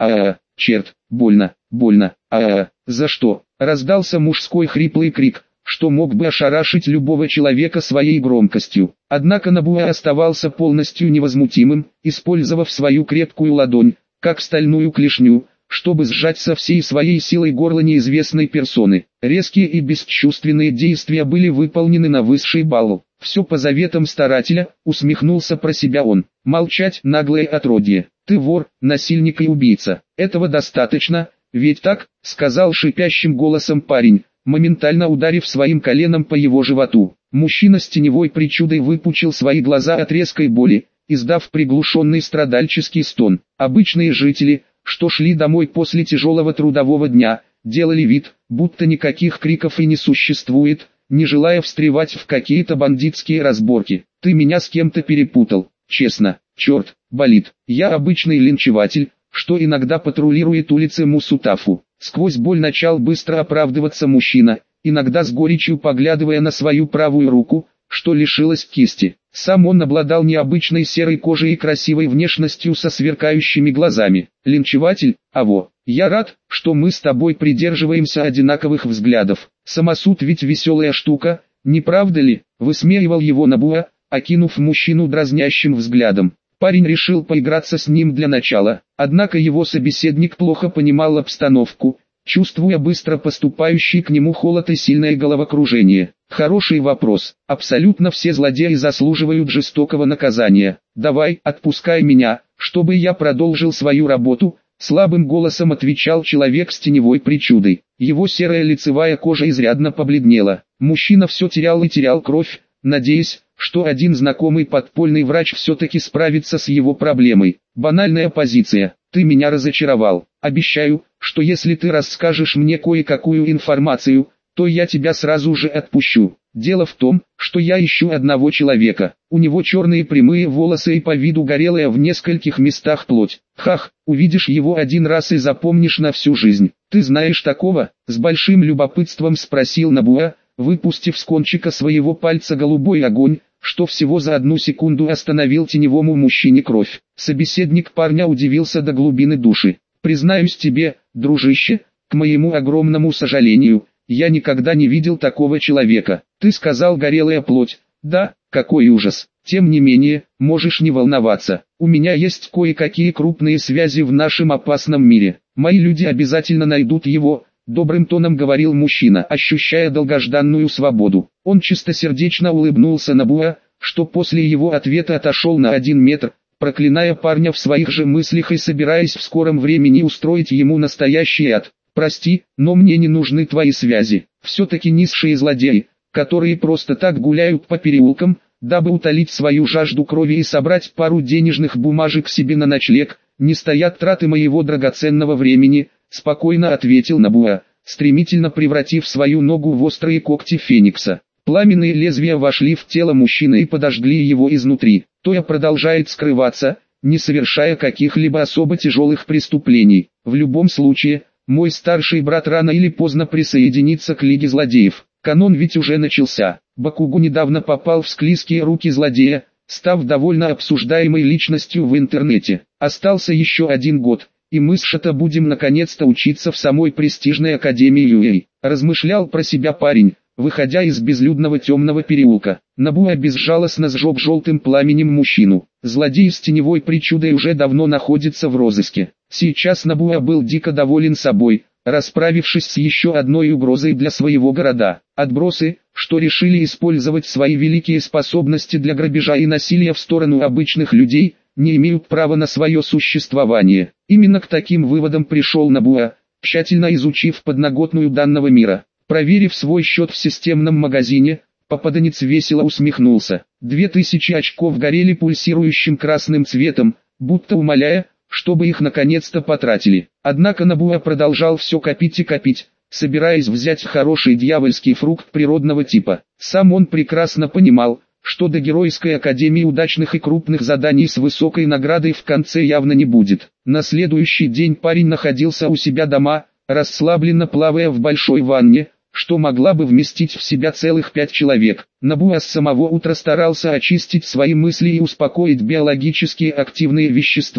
черт, больно, больно, за что?» Раздался мужской хриплый крик, что мог бы ошарашить любого человека своей громкостью. Однако Набуа оставался полностью невозмутимым, использовав свою крепкую ладонь, как стальную клешню, чтобы сжать со всей своей силой горло неизвестной персоны. Резкие и бесчувственные действия были выполнены на высший балл. «Все по заветам старателя», усмехнулся про себя он. «Молчать, наглое отродье. Ты вор, насильник и убийца. Этого достаточно, ведь так?» — сказал шипящим голосом парень, моментально ударив своим коленом по его животу. Мужчина с теневой причудой выпучил свои глаза от резкой боли, издав приглушенный страдальческий стон. Обычные жители, что шли домой после тяжелого трудового дня, делали вид, будто никаких криков и не существует, не желая встревать в какие-то бандитские разборки. «Ты меня с кем-то перепутал, честно, черт, болит. Я обычный линчеватель, что иногда патрулирует улицы Мусутафу». Сквозь боль начал быстро оправдываться мужчина, иногда с горечью поглядывая на свою правую руку, что лишилась кисти. Сам он обладал необычной серой кожей и красивой внешностью со сверкающими глазами. «Линчеватель, аво, я рад, что мы с тобой придерживаемся одинаковых взглядов. Самосуд ведь веселая штука, не правда ли?» — высмеивал его Набуа, окинув мужчину дразнящим взглядом. Парень решил поиграться с ним для начала, однако его собеседник плохо понимал обстановку, чувствуя быстро поступающий к нему холод и сильное головокружение. «Хороший вопрос. Абсолютно все злодеи заслуживают жестокого наказания. Давай, отпускай меня, чтобы я продолжил свою работу», — слабым голосом отвечал человек с теневой причудой. Его серая лицевая кожа изрядно побледнела. Мужчина все терял и терял кровь, надеясь, что один знакомый подпольный врач все-таки справится с его проблемой. Банальная позиция. «Ты меня разочаровал. Обещаю, что если ты расскажешь мне кое-какую информацию, то я тебя сразу же отпущу. Дело в том, что я ищу одного человека. У него черные прямые волосы и по виду горелая в нескольких местах плоть. Хах, увидишь его один раз и запомнишь на всю жизнь. Ты знаешь такого?» — с большим любопытством спросил Набуа, выпустив с кончика своего пальца голубой огонь, что всего за 1 секунду остановил теневому мужчине кровь. Собеседник парня удивился до глубины души. «Признаюсь тебе, дружище, к моему огромному сожалению, я никогда не видел такого человека. Ты сказал горелая плоть, да, какой ужас. Тем не менее, можешь не волноваться, у меня есть кое-какие крупные связи в нашем опасном мире. Мои люди обязательно найдут его», — добрым тоном говорил мужчина, ощущая долгожданную свободу. Он чистосердечно улыбнулся Набуа, что после его ответа отошел на 1 метр, проклиная парня в своих же мыслях и собираясь в скором времени устроить ему настоящий ад. «Прости, но мне не нужны твои связи. Все-таки низшие злодеи, которые просто так гуляют по переулкам, дабы утолить свою жажду крови и собрать пару денежных бумажек себе на ночлег, не стоят траты моего драгоценного времени», — спокойно ответил Набуа, стремительно превратив свою ногу в острые когти феникса. Пламенные лезвия вошли в тело мужчины и подожгли его изнутри. Тоя продолжает скрываться, не совершая каких-либо особо тяжелых преступлений. В любом случае, мой старший брат рано или поздно присоединится к Лиге Злодеев. Канон ведь уже начался. Бакугу недавно попал в склизкие руки злодея, став довольно обсуждаемой личностью в интернете. Остался еще 1 год, и мы с Шато будем наконец-то учиться в самой престижной академии Юэй. Размышлял про себя парень, выходя из безлюдного темного переулка. Набуа безжалостно сжег желтым пламенем мужчину. Злодей с теневой причудой уже давно находится в розыске. Сейчас Набуа был дико доволен собой, расправившись с еще одной угрозой для своего города. Отбросы, что решили использовать свои великие способности для грабежа и насилия в сторону обычных людей, не имеют права на свое существование. Именно к таким выводам пришел Набуа, тщательно изучив подноготную данного мира. Проверив свой счет в системном магазине, попаданец весело усмехнулся. 2000 очков горели пульсирующим красным цветом, будто умоляя, чтобы их наконец-то потратили. Однако Набуа продолжал все копить и копить, собираясь взять хороший дьявольский фрукт природного типа. Сам он прекрасно понимал, что до Геройской Академии удачных и крупных заданий с высокой наградой в конце явно не будет. На следующий день парень находился у себя дома, расслабленно плавая в большой ванне, что могла бы вместить в себя целых 5 человек. Набуа с самого утра старался очистить свои мысли и успокоить биологически активные вещества,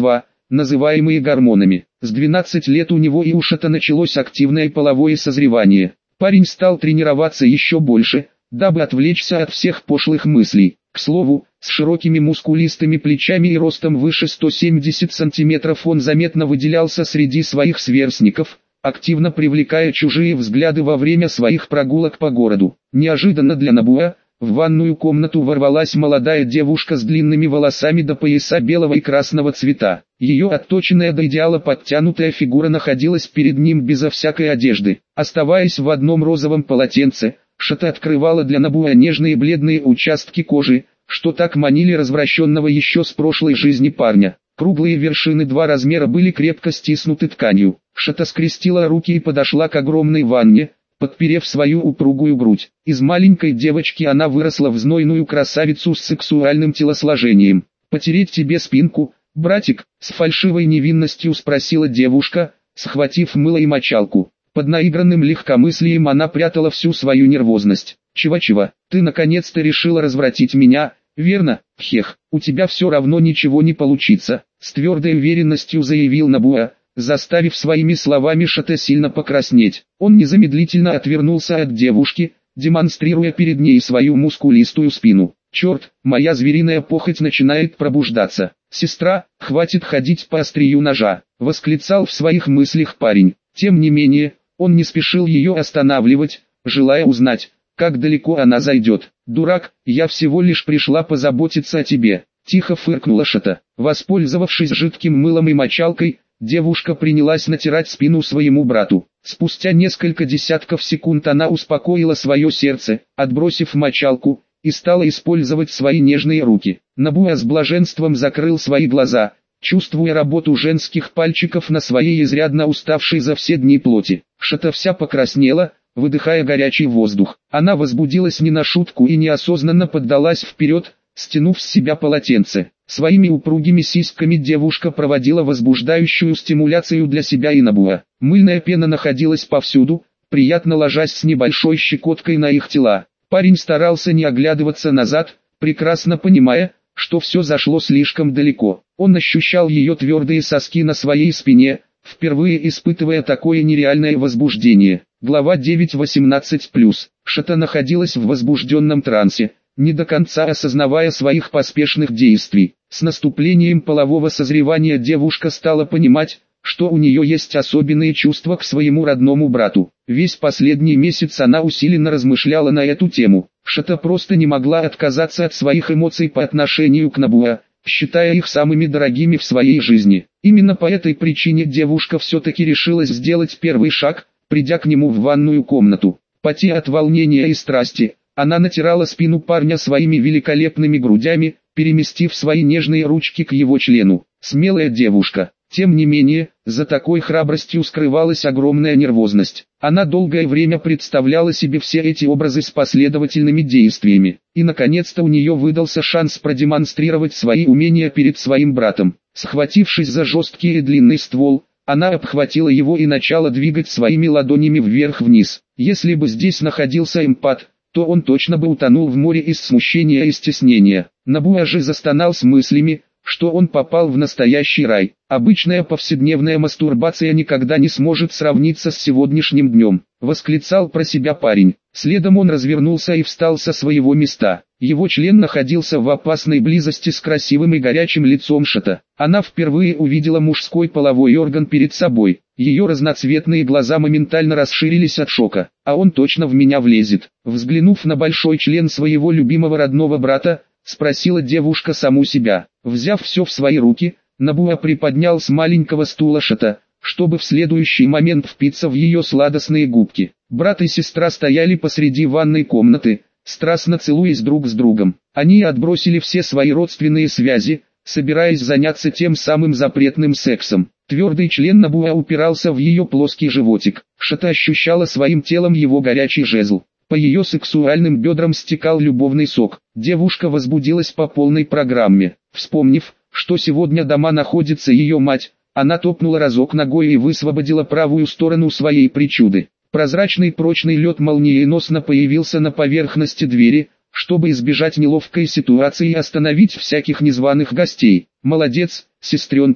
называемые гормонами. С 12 лет у него и у Шата началось активное половое созревание. Парень стал тренироваться еще больше, дабы отвлечься от всех пошлых мыслей. К слову, с широкими мускулистыми плечами и ростом выше 170 сантиметров он заметно выделялся среди своих сверстников, активно привлекая чужие взгляды во время своих прогулок по городу. Неожиданно для Набуа, в ванную комнату ворвалась молодая девушка с длинными волосами до пояса белого и красного цвета. Ее отточенная до идеала подтянутая фигура находилась перед ним безо всякой одежды. Оставаясь в одном розовом полотенце, Шата открывала для Набуа нежные бледные участки кожи, что так манили развращенного еще с прошлой жизни парня. Круглые вершины 2 размера были крепко стиснуты тканью. Шата скрестила руки и подошла к огромной ванне, подперев свою упругую грудь. Из маленькой девочки она выросла в знойную красавицу с сексуальным телосложением. «Потереть тебе спинку, братик?» — с фальшивой невинностью спросила девушка, схватив мыло и мочалку. Под наигранным легкомыслием она прятала всю свою нервозность. «Чего-чего, ты наконец-то решила развратить меня, верно? Хех, у тебя все равно ничего не получится», — с твердой уверенностью заявил Набуа, заставив своими словами Шата сильно покраснеть. Он незамедлительно отвернулся от девушки, демонстрируя перед ней свою мускулистую спину. «Черт, моя звериная похоть начинает пробуждаться. Сестра, хватит ходить по острию ножа», — восклицал в своих мыслях парень. Тем не менее, он не спешил ее останавливать, желая узнать, как далеко она зайдет. «Дурак, я всего лишь пришла позаботиться о тебе», — тихо фыркнула Шата. Воспользовавшись жидким мылом и мочалкой, девушка принялась натирать спину своему брату. Спустя несколько десятков секунд она успокоила свое сердце, отбросив мочалку, и стала использовать свои нежные руки. Набуа с блаженством закрыл свои глаза, чувствуя работу женских пальчиков на своей изрядно уставшей за все дни плоти. Шата вся покраснела, выдыхая горячий воздух. Она возбудилась не на шутку и неосознанно поддалась вперед, стянув с себя полотенце. Своими упругими сиськами девушка проводила возбуждающую стимуляцию для себя и Набуа. Мыльная пена находилась повсюду, приятно ложась с небольшой щекоткой на их тела. Парень старался не оглядываться назад, прекрасно понимая, что все зашло слишком далеко. Он ощущал ее твердые соски на своей спине, впервые испытывая такое нереальное возбуждение. Глава 9.18+. Шата находилась в возбужденном трансе, не до конца осознавая своих поспешных действий. С наступлением полового созревания девушка стала понимать, что у нее есть особенные чувства к своему родному брату. Весь последний месяц она усиленно размышляла на эту тему. Шата просто не могла отказаться от своих эмоций по отношению к Набуа, считая их самыми дорогими в своей жизни. Именно по этой причине девушка все-таки решилась сделать первый шаг, придя к нему в ванную комнату. Потея от волнения и страсти, она натирала спину парня своими великолепными грудями, переместив свои нежные ручки к его члену. Смелая девушка. Тем не менее, за такой храбростью скрывалась огромная нервозность. Она долгое время представляла себе все эти образы с последовательными действиями. И наконец-то у нее выдался шанс продемонстрировать свои умения перед своим братом. Схватившись за жесткий и длинный ствол, она обхватила его и начала двигать своими ладонями вверх-вниз. Если бы здесь находился эмпат, то он точно бы утонул в море из смущения и стеснения. Набуа же застонал с мыслями, что он попал в настоящий рай. Обычная повседневная мастурбация никогда не сможет сравниться с сегодняшним днем, восклицал про себя парень. Следом он развернулся и встал со своего места. Его член находился в опасной близости с красивым и горячим лицом Шата. Она впервые увидела мужской половой орган перед собой. Ее разноцветные глаза моментально расширились от шока. «А он точно в меня влезет». Взглянув на большой член своего любимого родного брата, спросила девушка саму себя. Взяв все в свои руки, Набуа приподнял с маленького стула Шата, чтобы в следующий момент впиться в ее сладостные губки. Брат и сестра стояли посреди ванной комнаты, страстно целуясь друг с другом. Они отбросили все свои родственные связи, собираясь заняться тем самым запретным сексом. Твердый член Набуа упирался в ее плоский животик. Шата ощущала своим телом его горячий жезл. По ее сексуальным бедрам стекал любовный сок. Девушка возбудилась по полной программе. Вспомнив, что сегодня дома находится ее мать, она топнула разок ногой и высвободила правую сторону своей причуды. Прозрачный прочный лед молниеносно появился на поверхности двери, чтобы избежать неловкой ситуации и остановить всяких незваных гостей. «Молодец, сестренка»,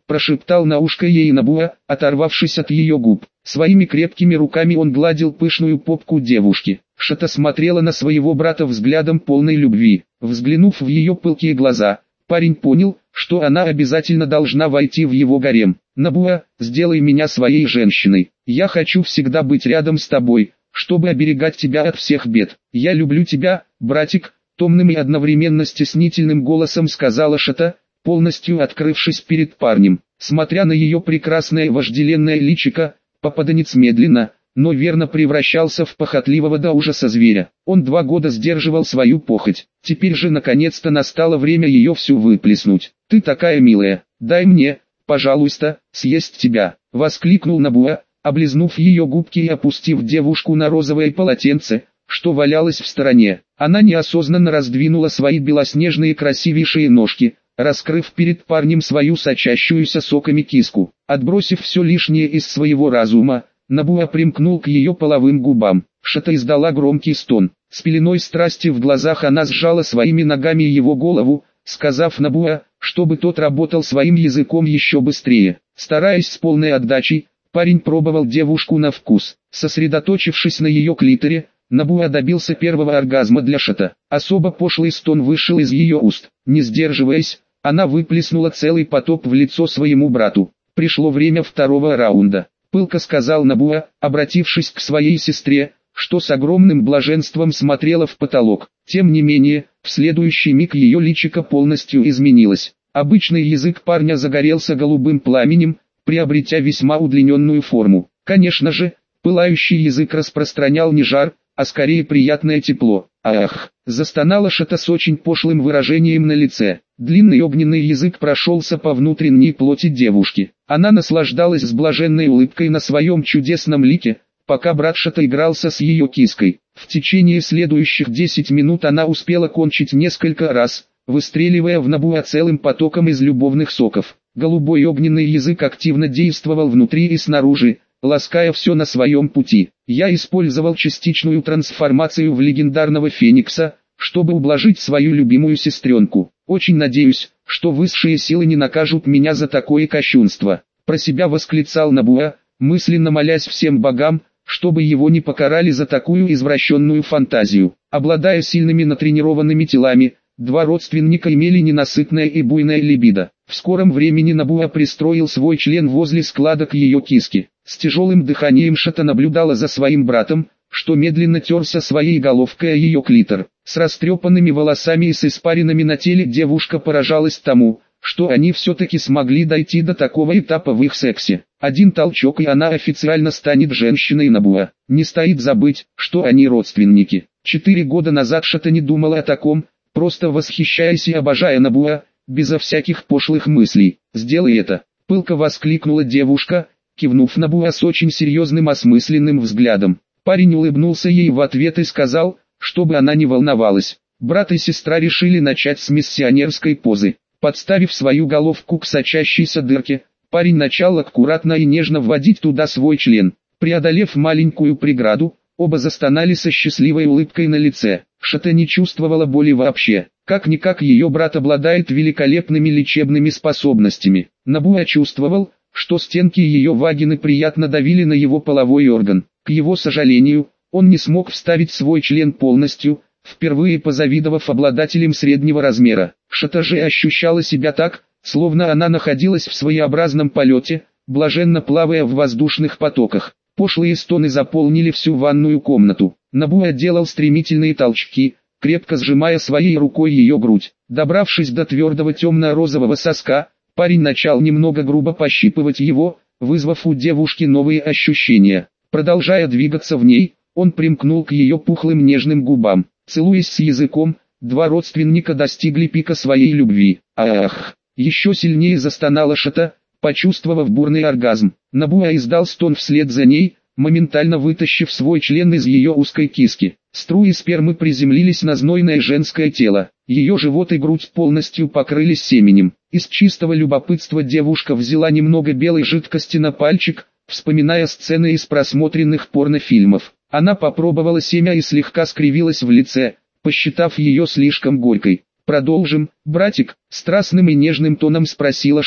прошептал на ушко ей Набуа, оторвавшись от ее губ. Своими крепкими руками он гладил пышную попку девушки. Шата смотрела на своего брата взглядом полной любви. Взглянув в ее пылкие глаза, парень понял, что она обязательно должна войти в его гарем. «Набуа, сделай меня своей женщиной. Я хочу всегда быть рядом с тобой, чтобы оберегать тебя от всех бед. Я люблю тебя, братик», томным и одновременно стеснительным голосом сказала Шата, полностью открывшись перед парнем. Смотря на ее прекрасное вожделенное личико, попаданец медленно, но верно превращался в похотливого до ужаса зверя. Он 2 года сдерживал свою похоть. Теперь же наконец-то настало время ее всю выплеснуть. «Ты такая милая, дай мне, пожалуйста, съесть тебя», — воскликнул Набуа, облизнув ее губки и опустив девушку на розовое полотенце, что валялось в стороне. Она неосознанно раздвинула свои белоснежные красивейшие ножки, раскрыв перед парнем свою сочащуюся соками киску. Отбросив все лишнее из своего разума, Набуа примкнул к ее половым губам. Шата издала громкий стон. С пеленой страсти в глазах она сжала своими ногами его голову, сказав Набуа, чтобы тот работал своим языком еще быстрее. Стараясь с полной отдачей, парень пробовал девушку на вкус. Сосредоточившись на ее клиторе, Набуа добился первого оргазма для Шата. Особо пошлый стон вышел из ее уст. Не сдерживаясь, она выплеснула целый поток в лицо своему брату. Пришло время второго раунда. Пылко сказал Набуа, обратившись к своей сестре, что с огромным блаженством смотрела в потолок. Тем не менее, в следующий миг ее личико полностью изменилось. Обычный язык парня загорелся голубым пламенем, приобретя весьма удлиненную форму. Конечно же, пылающий язык распространял не жар, а скорее приятное тепло. «Ах!» – застонала Шата с очень пошлым выражением на лице. Длинный огненный язык прошелся по внутренней плоти девушки. Она наслаждалась с блаженной улыбкой на своем чудесном лике, пока брат Шата игрался с ее киской. В течение следующих 10 минут она успела кончить несколько раз, выстреливая в Набуа целым потоком из любовных соков. Голубой огненный язык активно действовал внутри и снаружи, лаская все на своем пути. Я использовал частичную трансформацию в легендарного Феникса, чтобы ублажить свою любимую сестренку. Очень надеюсь, что высшие силы не накажут меня за такое кощунство. Про себя восклицал Набуа, мысленно молясь всем богам, чтобы его не покарали за такую извращенную фантазию. Обладая сильными натренированными телами, 2 родственника имели ненасытное и буйное либидо. В скором времени Набуа пристроил свой член возле складок ее киски. С тяжелым дыханием Шата наблюдала за своим братом, что медленно терся своей головкой о ее клитор. С растрепанными волосами и с испаринами на теле девушка поражалась тому, что они все-таки смогли дойти до такого этапа в их сексе. Один толчок и она официально станет женщиной Набуа. Не стоит забыть, что они родственники. 4 года назад Шата не думала о таком, просто восхищаясь и обожая Набуа, безо всяких пошлых мыслей. «Сделай это!» — пылко воскликнула девушка, кивнув Набуа с очень серьезным осмысленным взглядом. Парень улыбнулся ей в ответ и сказал, чтобы она не волновалась. Брат и сестра решили начать с миссионерской позы. Подставив свою головку к сочащейся дырке, парень начал аккуратно и нежно вводить туда свой член. Преодолев маленькую преграду, оба застонали со счастливой улыбкой на лице. Шата не чувствовала боли вообще. Как-никак ее брат обладает великолепными лечебными способностями. Набуа чувствовал, что стенки ее вагины приятно давили на его половой орган. К его сожалению, он не смог вставить свой член полностью, впервые позавидовав обладателям среднего размера. Шата же ощущала себя так, словно она находилась в своеобразном полете, блаженно плавая в воздушных потоках. Пошлые стоны заполнили всю ванную комнату. Набуа делал стремительные толчки, крепко сжимая своей рукой ее грудь. Добравшись до твердого темно-розового соска, парень начал немного грубо пощипывать его, вызвав у девушки новые ощущения. Продолжая двигаться в ней, он примкнул к ее пухлым нежным губам. Целуясь с языком, 2 родственника достигли пика своей любви. «Ах!» Еще сильнее застонала Шата, почувствовав бурный оргазм. Набуа издал стон вслед за ней, моментально вытащив свой член из ее узкой киски. Струи спермы приземлились на знойное женское тело. Ее живот и грудь полностью покрылись семенем. Из чистого любопытства девушка взяла немного белой жидкости на пальчик, вспоминая сцены из просмотренных порнофильмов. Она попробовала семя и слегка скривилась в лице, посчитав ее слишком горькой. «Продолжим, братик?» — страстным и нежным тоном спросила Шата.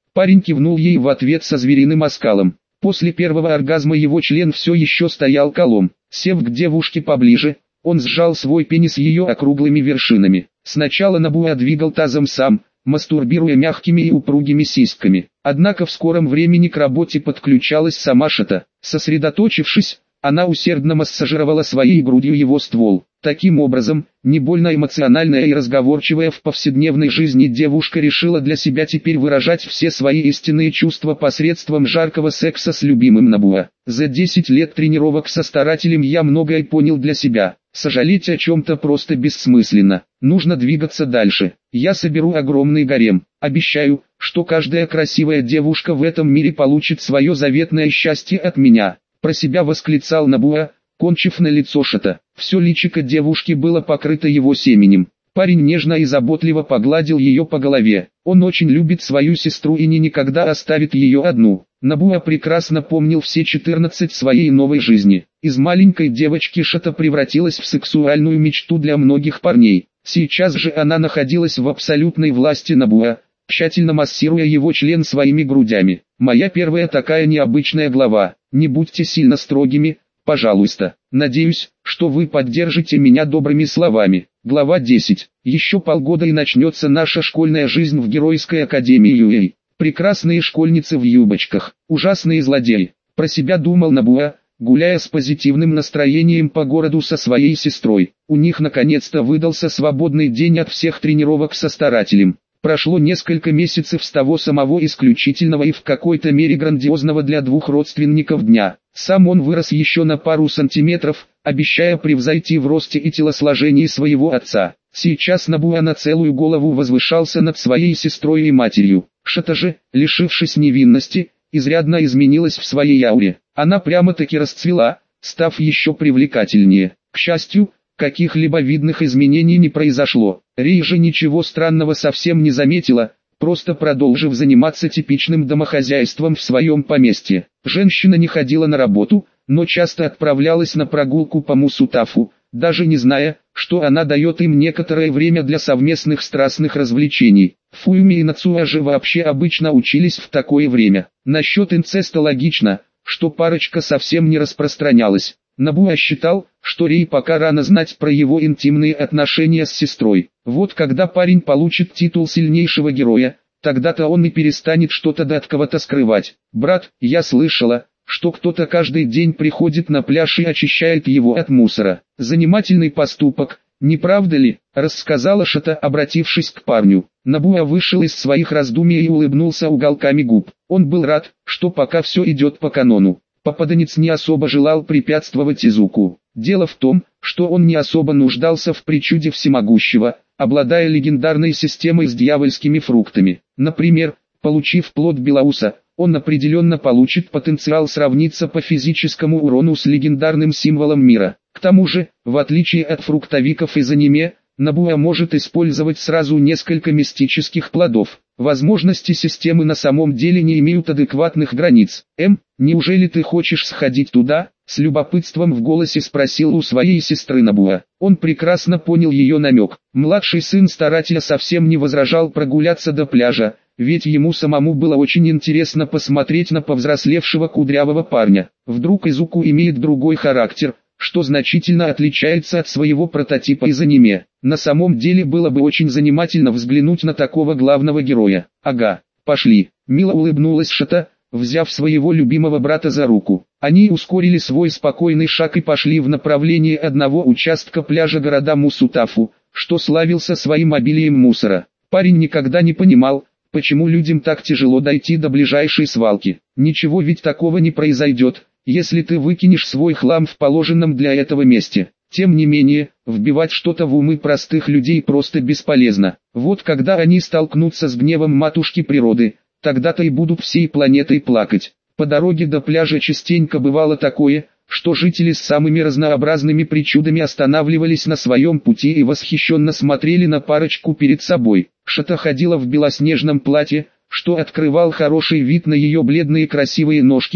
Парень кивнул ей в ответ со звериным оскалом. После первого оргазма его член все еще стоял колом. Сев к девушке поближе, он сжал свой пенис ее округлыми вершинами. Сначала Набуа двигал тазом сам, мастурбируя мягкими и упругими сиськами. Однако в скором времени к работе подключалась сама Шата. Сосредоточившись, она усердно массажировала своей грудью его ствол. Таким образом, не больно эмоциональная и разговорчивая в повседневной жизни девушка решила для себя теперь выражать все свои истинные чувства посредством жаркого секса с любимым Набуа. За 10 лет тренировок со старателем я многое понял для себя. Сожалеть о чем-то просто бессмысленно. Нужно двигаться дальше. Я соберу огромный гарем. Обещаю, что каждая красивая девушка в этом мире получит свое заветное счастье от меня. Про себя восклицал Набуа, кончив на лицо Шата. Все личико девушки было покрыто его семенем. Парень нежно и заботливо погладил ее по голове. Он очень любит свою сестру и никогда оставит ее одну. Набуа прекрасно помнил все 14 своей новой жизни. Из маленькой девочки Шата превратилась в сексуальную мечту для многих парней. Сейчас же она находилась в абсолютной власти Набуа, тщательно массируя его член своими грудями. Моя первая такая необычная глава. Не будьте сильно строгими, пожалуйста. Надеюсь, что вы поддержите меня добрыми словами. Глава 10. Еще полгода и начнется наша школьная жизнь в Геройской академии Юэй. Прекрасные школьницы в юбочках, ужасные злодеи. Про себя думал Набуа, гуляя с позитивным настроением по городу со своей сестрой. У них наконец-то выдался свободный день от всех тренировок со старателем. Прошло несколько месяцев с того самого исключительного и в какой-то мере грандиозного для двух родственников дня. Сам он вырос еще на пару сантиметров, обещая превзойти в росте и телосложении своего отца. Сейчас Набуа на целую голову возвышался над своей сестрой и матерью. Шата же, лишившись невинности, изрядно изменилась в своей ауре. Она прямо-таки расцвела, став еще привлекательнее. К счастью, каких-либо видных изменений не произошло. Рей же ничего странного совсем не заметила, просто продолжив заниматься типичным домохозяйством в своем поместье. Женщина не ходила на работу, но часто отправлялась на прогулку по Мусутафу, даже не зная, что она дает им некоторое время для совместных страстных развлечений. Фуюми и Нацуа же вообще обычно учились в такое время. Насчет инцеста логично, что парочка совсем не распространялась. Набуа считал, что Рей пока рано знать про его интимные отношения с сестрой. Вот когда парень получит титул сильнейшего героя, тогда-то он и перестанет что-то от кого-то скрывать. «Брат, я слышала, что кто-то каждый день приходит на пляж и очищает его от мусора. Занимательный поступок, не правда ли?» — рассказала Шата, обратившись к парню. Набуа вышел из своих раздумий и улыбнулся уголками губ. Он был рад, что пока все идет по канону. Попаданец не особо желал препятствовать Изуку. Дело в том, что он не особо нуждался в причуде всемогущего, обладая легендарной системой с дьявольскими фруктами. Например, получив плод Белауса, он определенно получит потенциал сравниться по физическому урону с легендарным символом мира. К тому же, в отличие от фруктовиков из аниме, Набуа может использовать сразу несколько мистических плодов. Возможности системы на самом деле не имеют адекватных границ. Неужели ты хочешь сходить туда?» — с любопытством в голосе спросил у своей сестры Набуа. Он прекрасно понял ее намек. Младший сын старателя совсем не возражал прогуляться до пляжа, ведь ему самому было очень интересно посмотреть на повзрослевшего кудрявого парня. Вдруг Изуку имеет другой характер, что значительно отличается от своего прототипа из аниме. На самом деле было бы очень занимательно взглянуть на такого главного героя. «Ага, пошли», — мило улыбнулась Шата, взяв своего любимого брата за руку. Они ускорили свой спокойный шаг и пошли в направлении одного участка пляжа города Мусутафу, что славился своим обилием мусора. Парень никогда не понимал, почему людям так тяжело дойти до ближайшей свалки. Ничего ведь такого не произойдет, если ты выкинешь свой хлам в положенном для этого месте. Тем не менее, вбивать что-то в умы простых людей просто бесполезно. Вот когда они столкнутся с гневом матушки природы, тогда-то и будут всей планетой плакать. По дороге до пляжа частенько бывало такое, что жители с самыми разнообразными причудами останавливались на своем пути и восхищенно смотрели на парочку перед собой. Шата ходила в белоснежном платье, что открывал хороший вид на ее бледные красивые ножки,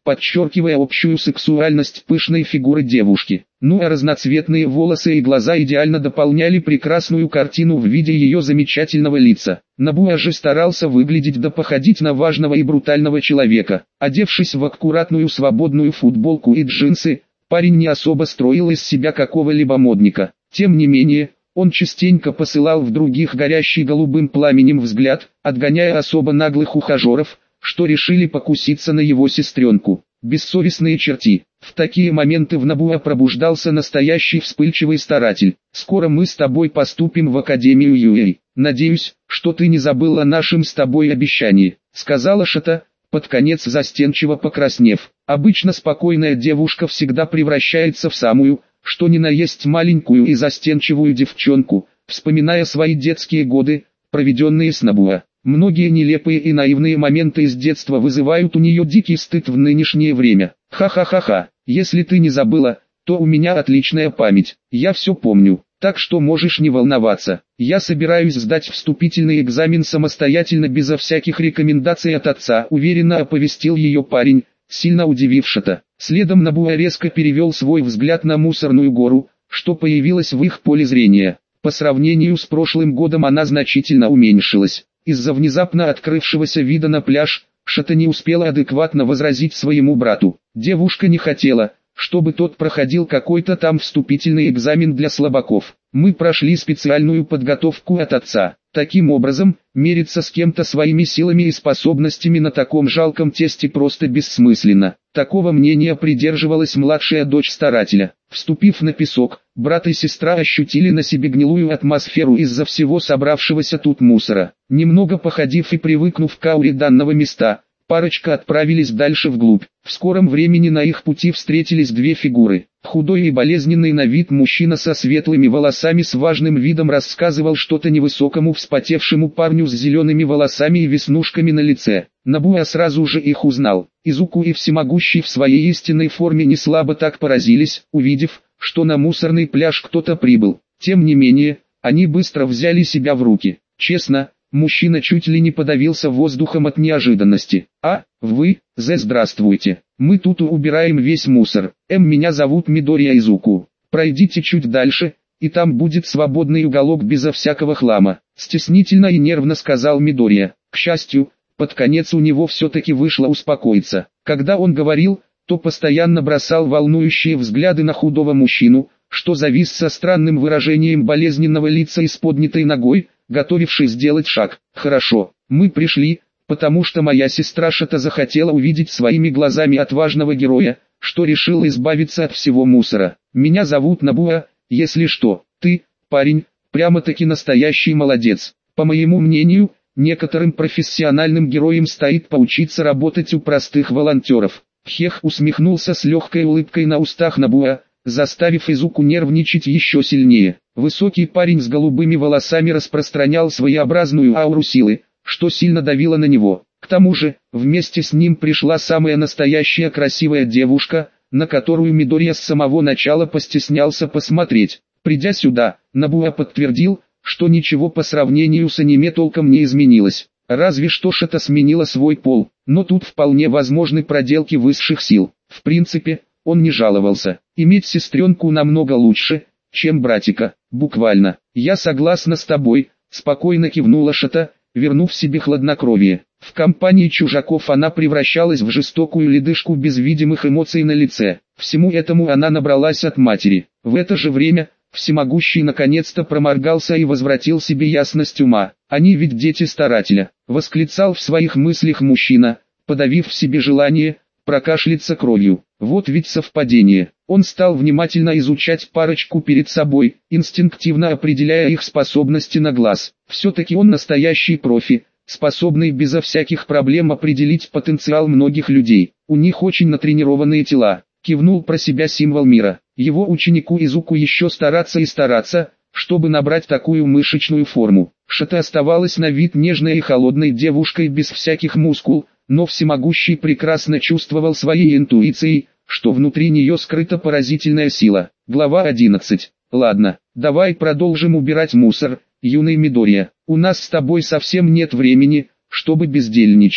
подчеркивая общую сексуальность пышной фигуры девушки. Ну а разноцветные волосы и глаза идеально дополняли прекрасную картину в виде ее замечательного лица. Набуя же старался выглядеть да походить на важного и брутального человека. Одевшись в аккуратную свободную футболку и джинсы, парень не особо строил из себя какого-либо модника. Тем не менее, он частенько посылал в других горящий голубым пламенем взгляд, отгоняя особо наглых ухажеров, что решили покуситься на его сестренку. Бессовестные черти. В такие моменты в Набуа пробуждался настоящий вспыльчивый старатель. «Скоро мы с тобой поступим в Академию Юэй. Надеюсь, что ты не забыл о нашем с тобой обещании», — сказала Шата, под конец застенчиво покраснев. Обычно спокойная девушка всегда превращается в самую, что ни на есть маленькую и застенчивую девчонку, вспоминая свои детские годы, проведенные с Набуа. Многие нелепые и наивные моменты из детства вызывают у нее дикий стыд в нынешнее время. Ха-ха-ха-ха, если ты не забыла, то у меня отличная память, я все помню, так что можешь не волноваться. Я собираюсь сдать вступительный экзамен самостоятельно безо всяких рекомендаций от отца, уверенно оповестил ее парень, сильно удивив Шата. Следом Набуа резко перевел свой взгляд на мусорную гору, что появилась в их поле зрения. По сравнению с прошлым годом она значительно уменьшилась. Из-за внезапно открывшегося вида на пляж, Шата не успела адекватно возразить своему брату. Девушка не хотела, чтобы тот проходил какой-то там вступительный экзамен для слабаков. Мы прошли специальную подготовку от отца. Таким образом, мериться с кем-то своими силами и способностями на таком жалком тесте просто бессмысленно. Такого мнения придерживалась младшая дочь старателя. Вступив на песок, брат и сестра ощутили на себе гнилую атмосферу из-за всего собравшегося тут мусора. Немного походив и привыкнув к ауре данного места, парочка отправились дальше вглубь. В скором времени на их пути встретились две фигуры. Худой и болезненный на вид мужчина со светлыми волосами с важным видом рассказывал что-то невысокому вспотевшему парню с зелеными волосами и веснушками на лице. Набуа сразу же их узнал. Изуку и Всемогущий в своей истинной форме не слабо так поразились, увидев, что на мусорный пляж кто-то прибыл. Тем не менее, они быстро взяли себя в руки. Честно, мужчина чуть ли не подавился воздухом от неожиданности. «А, вы, здравствуйте. Мы тут убираем весь мусор. Меня зовут Мидория Изуку. Пройдите чуть дальше, и там будет свободный уголок безо всякого хлама», — стеснительно и нервно сказал Мидория. К счастью, под конец у него все-таки вышло успокоиться. Когда он говорил, то постоянно бросал волнующие взгляды на худого мужчину, что завис со странным выражением болезненного лица и с поднятой ногой, готовивший сделать шаг. «Хорошо, мы пришли, потому что моя сестра Шата захотела увидеть своими глазами отважного героя, что решил избавиться от всего мусора. Меня зовут Набуа, если что. Ты, парень, прямо-таки настоящий молодец. По моему мнению, некоторым профессиональным героям стоит поучиться работать у простых волонтеров». Хех усмехнулся с легкой улыбкой на устах Набуа, заставив Изуку нервничать еще сильнее. Высокий парень с голубыми волосами распространял своеобразную ауру силы, что сильно давило на него. К тому же, вместе с ним пришла самая настоящая красивая девушка, на которую Мидория с самого начала постеснялся посмотреть. Придя сюда, Набуа подтвердил, что ничего по сравнению с аниме толком не изменилось. Разве что Шата сменила свой пол, но тут вполне возможны проделки высших сил. В принципе, он не жаловался. Иметь сестренку намного лучше, чем братика. Буквально. «Я согласна с тобой», — спокойно кивнула Шата, вернув себе хладнокровие. В компании чужаков она превращалась в жестокую ледышку без видимых эмоций на лице. Всему этому она набралась от матери. В это же время Всемогущий наконец-то проморгался и возвратил себе ясность ума. «Они ведь дети старателя», — восклицал в своих мыслях мужчина, подавив в себе желание прокашляться кровью. Вот ведь совпадение. Он стал внимательно изучать парочку перед собой, инстинктивно определяя их способности на глаз. Все-таки он настоящий профи, способный безо всяких проблем определить потенциал многих людей. У них очень натренированные тела. Кивнул про себя символ мира. Его ученику Изуку еще стараться и стараться, чтобы набрать такую мышечную форму. Шата оставалась на вид нежной и холодной девушкой без всяких мускул, но Всемогущий прекрасно чувствовал своей интуицией, что внутри нее скрыта поразительная сила. Глава 11. «Ладно, давай продолжим убирать мусор, юный Мидория. У нас с тобой совсем нет времени, чтобы бездельничать.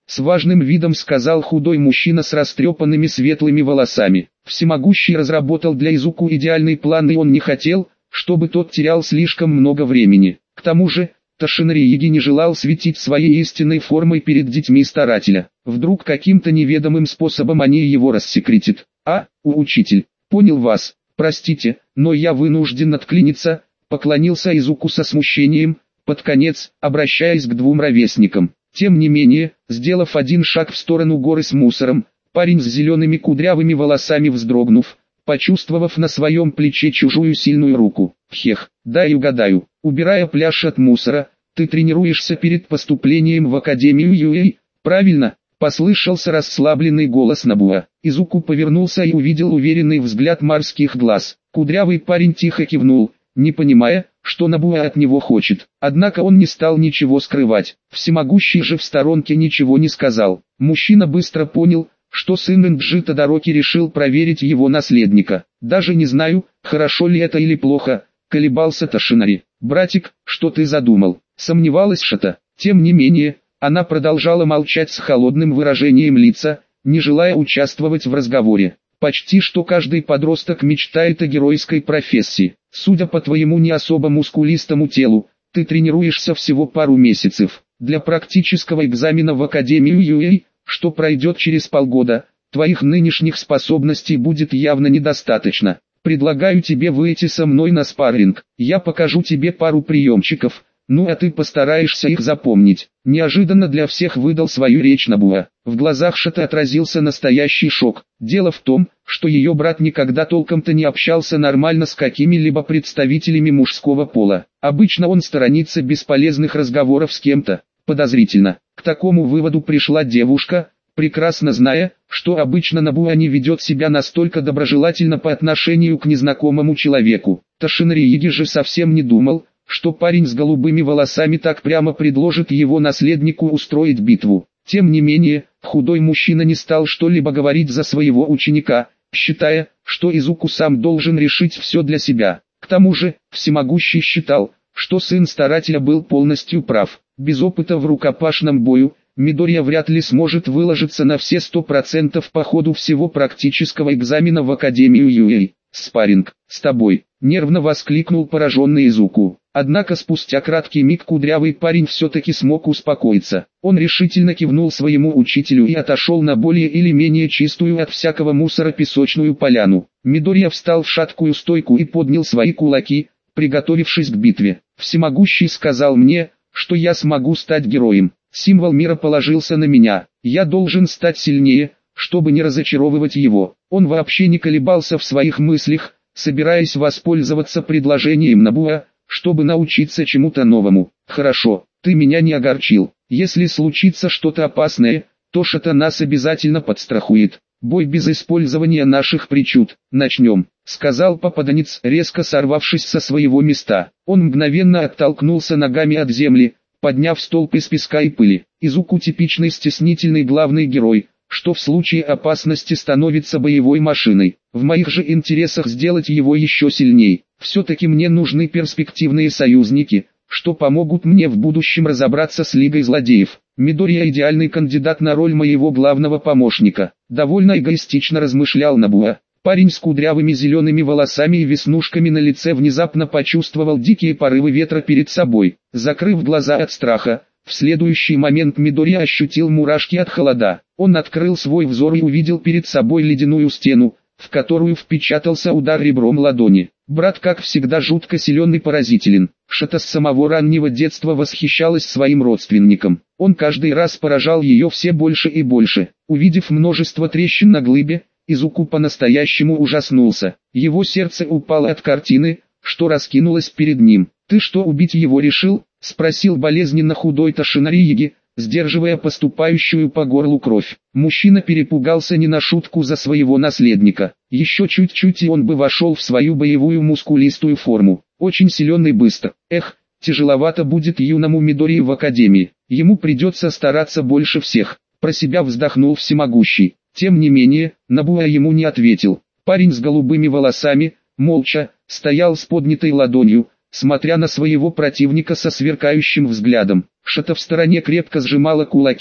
с важным видом сказал худой мужчина с растрепанными светлыми волосами. Всемогущий разработал для Изуку идеальный план, и он не хотел, чтобы тот терял слишком много времени. К тому же, Тошинори не желал светить своей истинной формой перед детьми старателя. Вдруг каким-то неведомым способом они его рассекретят. Учитель, понял вас, простите, но я вынужден откланяться, поклонился Изуку со смущением, под конец, обращаясь к двум ровесникам. Тем не менее, сделав один шаг в сторону горы с мусором, парень с зелеными кудрявыми волосами вздрогнув, почувствовав на своем плече чужую сильную руку. Хех, дай угадаю, убирая пляж от мусора, ты тренируешься перед поступлением в Академию Юэй, правильно? Послышался расслабленный голос Набуа. Изуку повернулся и увидел уверенный взгляд морских глаз. Кудрявый парень тихо кивнул, не понимая, что Набуа от него хочет. Однако он не стал ничего скрывать. Всемогущий же в сторонке ничего не сказал. Мужчина быстро понял, что сын Энджи Тодороки решил проверить его наследника. Даже не знаю, хорошо ли это или плохо, колебался Тошинори. Братик, что ты задумал? Сомневалась Шата. Тем не менее, она продолжала молчать с холодным выражением лица, не желая участвовать в разговоре. Почти что каждый подросток мечтает о геройской профессии. Судя по твоему не особо мускулистому телу, ты тренируешься всего пару месяцев. Для практического экзамена в Академию Юэй, что пройдет через полгода, твоих нынешних способностей будет явно недостаточно. Предлагаю тебе выйти со мной на спарринг. Я покажу тебе пару приемчиков, ну а ты постараешься их запомнить. Неожиданно для всех выдал свою речь Набуа. В глазах Шаты отразился настоящий шок. Дело в том, что ее брат никогда толком-то не общался нормально с какими-либо представителями мужского пола. Обычно он сторонится бесполезных разговоров с кем-то. Подозрительно. К такому выводу пришла девушка, прекрасно зная, что обычно Набуа не ведет себя настолько доброжелательно по отношению к незнакомому человеку. Тошинори же совсем не думал, что парень с голубыми волосами так прямо предложит его наследнику устроить битву. Тем не менее, худой мужчина не стал что-либо говорить за своего ученика, считая, что Изуку сам должен решить все для себя. К тому же, Всемогущий считал, что сын старателя был полностью прав. Без опыта в рукопашном бою, Мидория вряд ли сможет выложиться на все 100% по ходу всего практического экзамена в Академию Юэй. «Спарринг, с тобой», — нервно воскликнул пораженный Изуку. Однако спустя краткий миг кудрявый парень все-таки смог успокоиться. Он решительно кивнул своему учителю и отошел на более или менее чистую от всякого мусора песочную поляну. Мидория встал в шаткую стойку и поднял свои кулаки, приготовившись к битве. «Всемогущий сказал мне, что я смогу стать героем. Символ мира положился на меня. Я должен стать сильнее, чтобы не разочаровывать его». Он вообще не колебался в своих мыслях, собираясь воспользоваться предложением Набуа, чтобы научиться чему-то новому. «Хорошо, ты меня не огорчил. Если случится что-то опасное, то Шата нас обязательно подстрахует. Бой без использования наших причуд. Начнем», — сказал попаданец, резко сорвавшись со своего места. Он мгновенно оттолкнулся ногами от земли, подняв столб из песка и пыли. Изуку типичный стеснительный главный герой, что в случае опасности становится боевой машиной. В моих же интересах сделать его еще сильней. Все-таки мне нужны перспективные союзники, что помогут мне в будущем разобраться с Лигой злодеев. Мидория идеальный кандидат на роль моего главного помощника. Довольно эгоистично размышлял Набуа. Парень с кудрявыми зелеными волосами и веснушками на лице внезапно почувствовал дикие порывы ветра перед собой. Закрыв глаза от страха, в следующий момент Мидория ощутил мурашки от холода. Он открыл свой взор и увидел перед собой ледяную стену, в которую впечатался удар ребром ладони. Брат, как всегда, жутко силен и поразителен. Шата с самого раннего детства восхищалась своим родственником. Он каждый раз поражал ее все больше и больше. Увидев множество трещин на глыбе, Изуку по-настоящему ужаснулся. Его сердце упало от картины, что раскинулось перед ним. «Ты что, убить его решил?» — спросил болезненно худой Тошинори, сдерживая поступающую по горлу кровь. Мужчина перепугался не на шутку за своего наследника. Еще чуть-чуть и он бы вошел в свою боевую мускулистую форму. Очень силен и быстро. Эх, тяжеловато будет юному Мидории в академии. Ему придется стараться больше всех. Про себя вздохнул Всемогущий. Тем не менее, Набуа ему не ответил. Парень с голубыми волосами, молча, стоял с поднятой ладонью, смотря на своего противника со сверкающим взглядом. Шата в стороне крепко сжимала кулаки,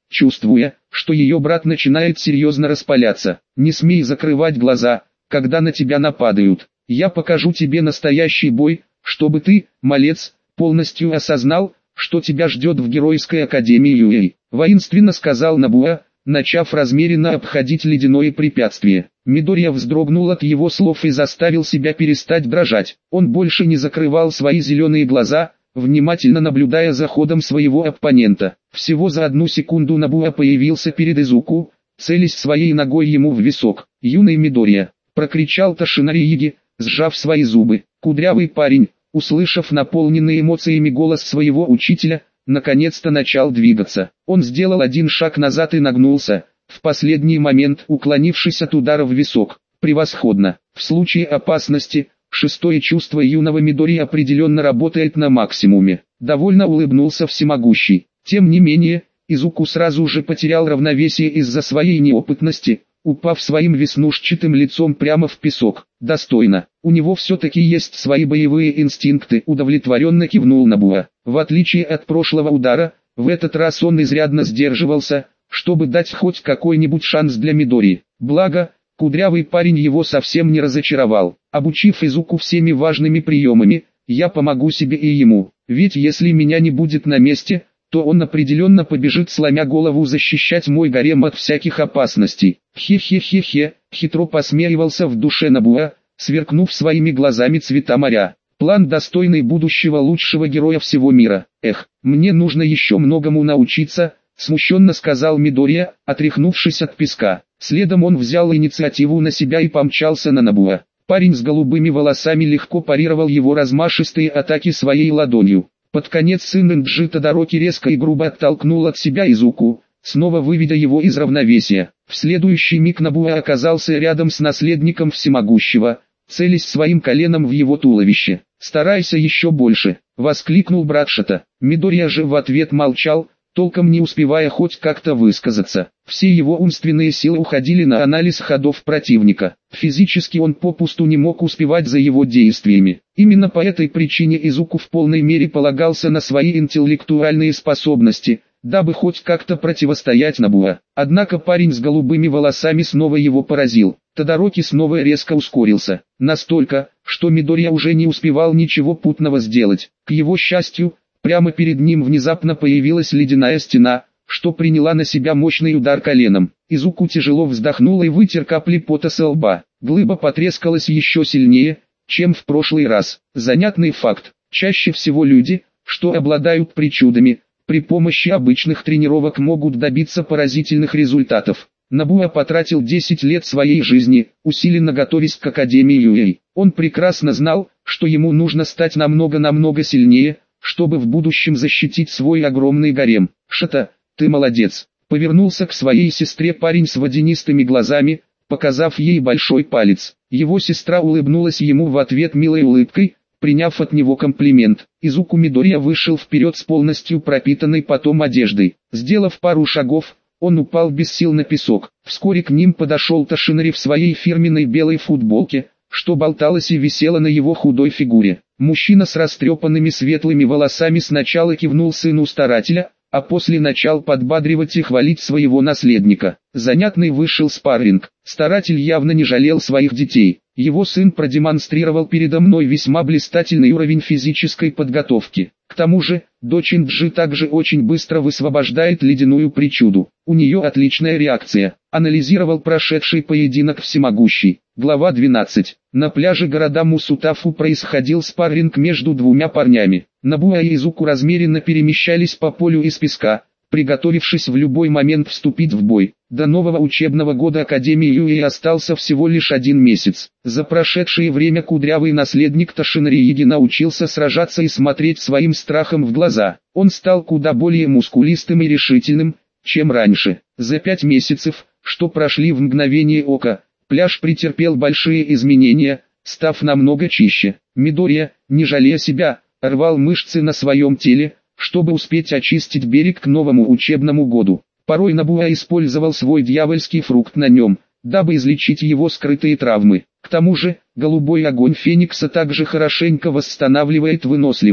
чувствуя, что ее брат начинает серьезно распаляться. «Не смей закрывать глаза, когда на тебя нападают. Я покажу тебе настоящий бой, чтобы ты, малец, полностью осознал, что тебя ждет в Геройской Академии Юэй», воинственно сказал Набуа, начав размеренно обходить ледяное препятствие. Мидория вздрогнул от его слов и заставил себя перестать дрожать. Он больше не закрывал свои зеленые глаза, внимательно наблюдая за ходом своего оппонента. Всего за 1 секунду Набуа появился перед Изуку, целясь своей ногой ему в висок. «Юный Мидория!» — прокричал Тошинари Иги, сжав свои зубы. Кудрявый парень, услышав наполненный эмоциями голос своего учителя, наконец-то начал двигаться. Он сделал 1 шаг назад и нагнулся, в последний момент уклонившись от удара в висок. Превосходно! В случае опасности, 6-е чувство юного Мидории определенно работает на максимуме. Довольно улыбнулся всемогущий. Тем не менее, Изуку сразу же потерял равновесие из-за своей неопытности, упав своим веснушчатым лицом прямо в песок. «Достойно. У него все-таки есть свои боевые инстинкты», — удовлетворенно кивнул Набуа. В отличие от прошлого удара, в этот раз он изрядно сдерживался, чтобы дать хоть какой-нибудь шанс для Мидории. Благо, кудрявый парень его совсем не разочаровал. Обучив Изуку всеми важными приемами, я помогу себе и ему. Ведь если меня не будет на месте, то он определенно побежит, сломя голову, защищать мой гарем от всяких опасностей. Хе-хе-хе-хе, хитро посмеивался в душе Набуа, сверкнув своими глазами цвета моря. План, достойный будущего лучшего героя всего мира. «Эх, мне нужно еще многому научиться», — смущенно сказал Мидория, отряхнувшись от песка. Следом он взял инициативу на себя и помчался на Набуа. Парень с голубыми волосами легко парировал его размашистые атаки своей ладонью. Под конец сын Энджи Тодороки резко и грубо оттолкнул от себя Изуку, снова выведя его из равновесия. В следующий миг Набуа оказался рядом с наследником всемогущего, целясь своим коленом в его туловище. «Старайся еще больше!» — воскликнул брат Шата. Мидория же в ответ молчал, толком не успевая хоть как-то высказаться. Все его умственные силы уходили на анализ ходов противника. Физически он попусту не мог успевать за его действиями. Именно по этой причине Изуку в полной мере полагался на свои интеллектуальные способности, дабы хоть как-то противостоять Набуа. Однако парень с голубыми волосами снова его поразил. Тодороки снова резко ускорился. Настолько, что Мидория уже не успевал ничего путного сделать. К его счастью, прямо перед ним внезапно появилась ледяная стена, что приняла на себя мощный удар коленом. Изуку тяжело вздохнул и вытер капли пота со лба. Глыба потрескалась еще сильнее, чем в прошлый раз. Занятный факт. Чаще всего люди, что обладают причудами, при помощи обычных тренировок могут добиться поразительных результатов. Набуа потратил 10 лет своей жизни, усиленно готовясь к Академии Юэй. Он прекрасно знал, что ему нужно стать намного сильнее, чтобы в будущем защитить свой огромный гарем. «Шата, ты молодец!» — повернулся к своей сестре парень с водянистыми глазами, показав ей большой палец. Его сестра улыбнулась ему в ответ милой улыбкой, приняв от него комплимент. Изуку Мидория вышел вперед с полностью пропитанной потом одеждой. Сделав пару шагов, он упал без сил на песок. Вскоре к ним подошел Тошинари в своей фирменной белой футболке, что болталось и висело на его худой фигуре. Мужчина с растрепанными светлыми волосами сначала кивнул сыну старателя, а после начал подбадривать и хвалить своего наследника. Занятный вышел спарринг. Старатель явно не жалел своих детей. Его сын продемонстрировал передо мной весьма блистательный уровень физической подготовки. К тому же, дочь Инджи также очень быстро высвобождает ледяную причуду. У нее отличная реакция. Анализировал прошедший поединок всемогущий. Глава 12. На пляже города Мусутафу происходил спарринг между двумя парнями. Набуа и Изуку размеренно перемещались по полю из песка, приготовившись в любой момент вступить в бой. До нового учебного года Академии Юэй остался всего лишь 1 месяц. За прошедшее время кудрявый наследник Тошинари Иги научился сражаться и смотреть своим страхом в глаза. Он стал куда более мускулистым и решительным, чем раньше. За 5 месяцев, что прошли в мгновение ока, пляж претерпел большие изменения, став намного чище. Мидория, не жалея себя, рвал мышцы на своем теле, чтобы успеть очистить берег к новому учебному году. Порой Набуа использовал свой дьявольский фрукт на нем, дабы излечить его скрытые травмы. К тому же, голубой огонь Феникса также хорошенько восстанавливает выносливость.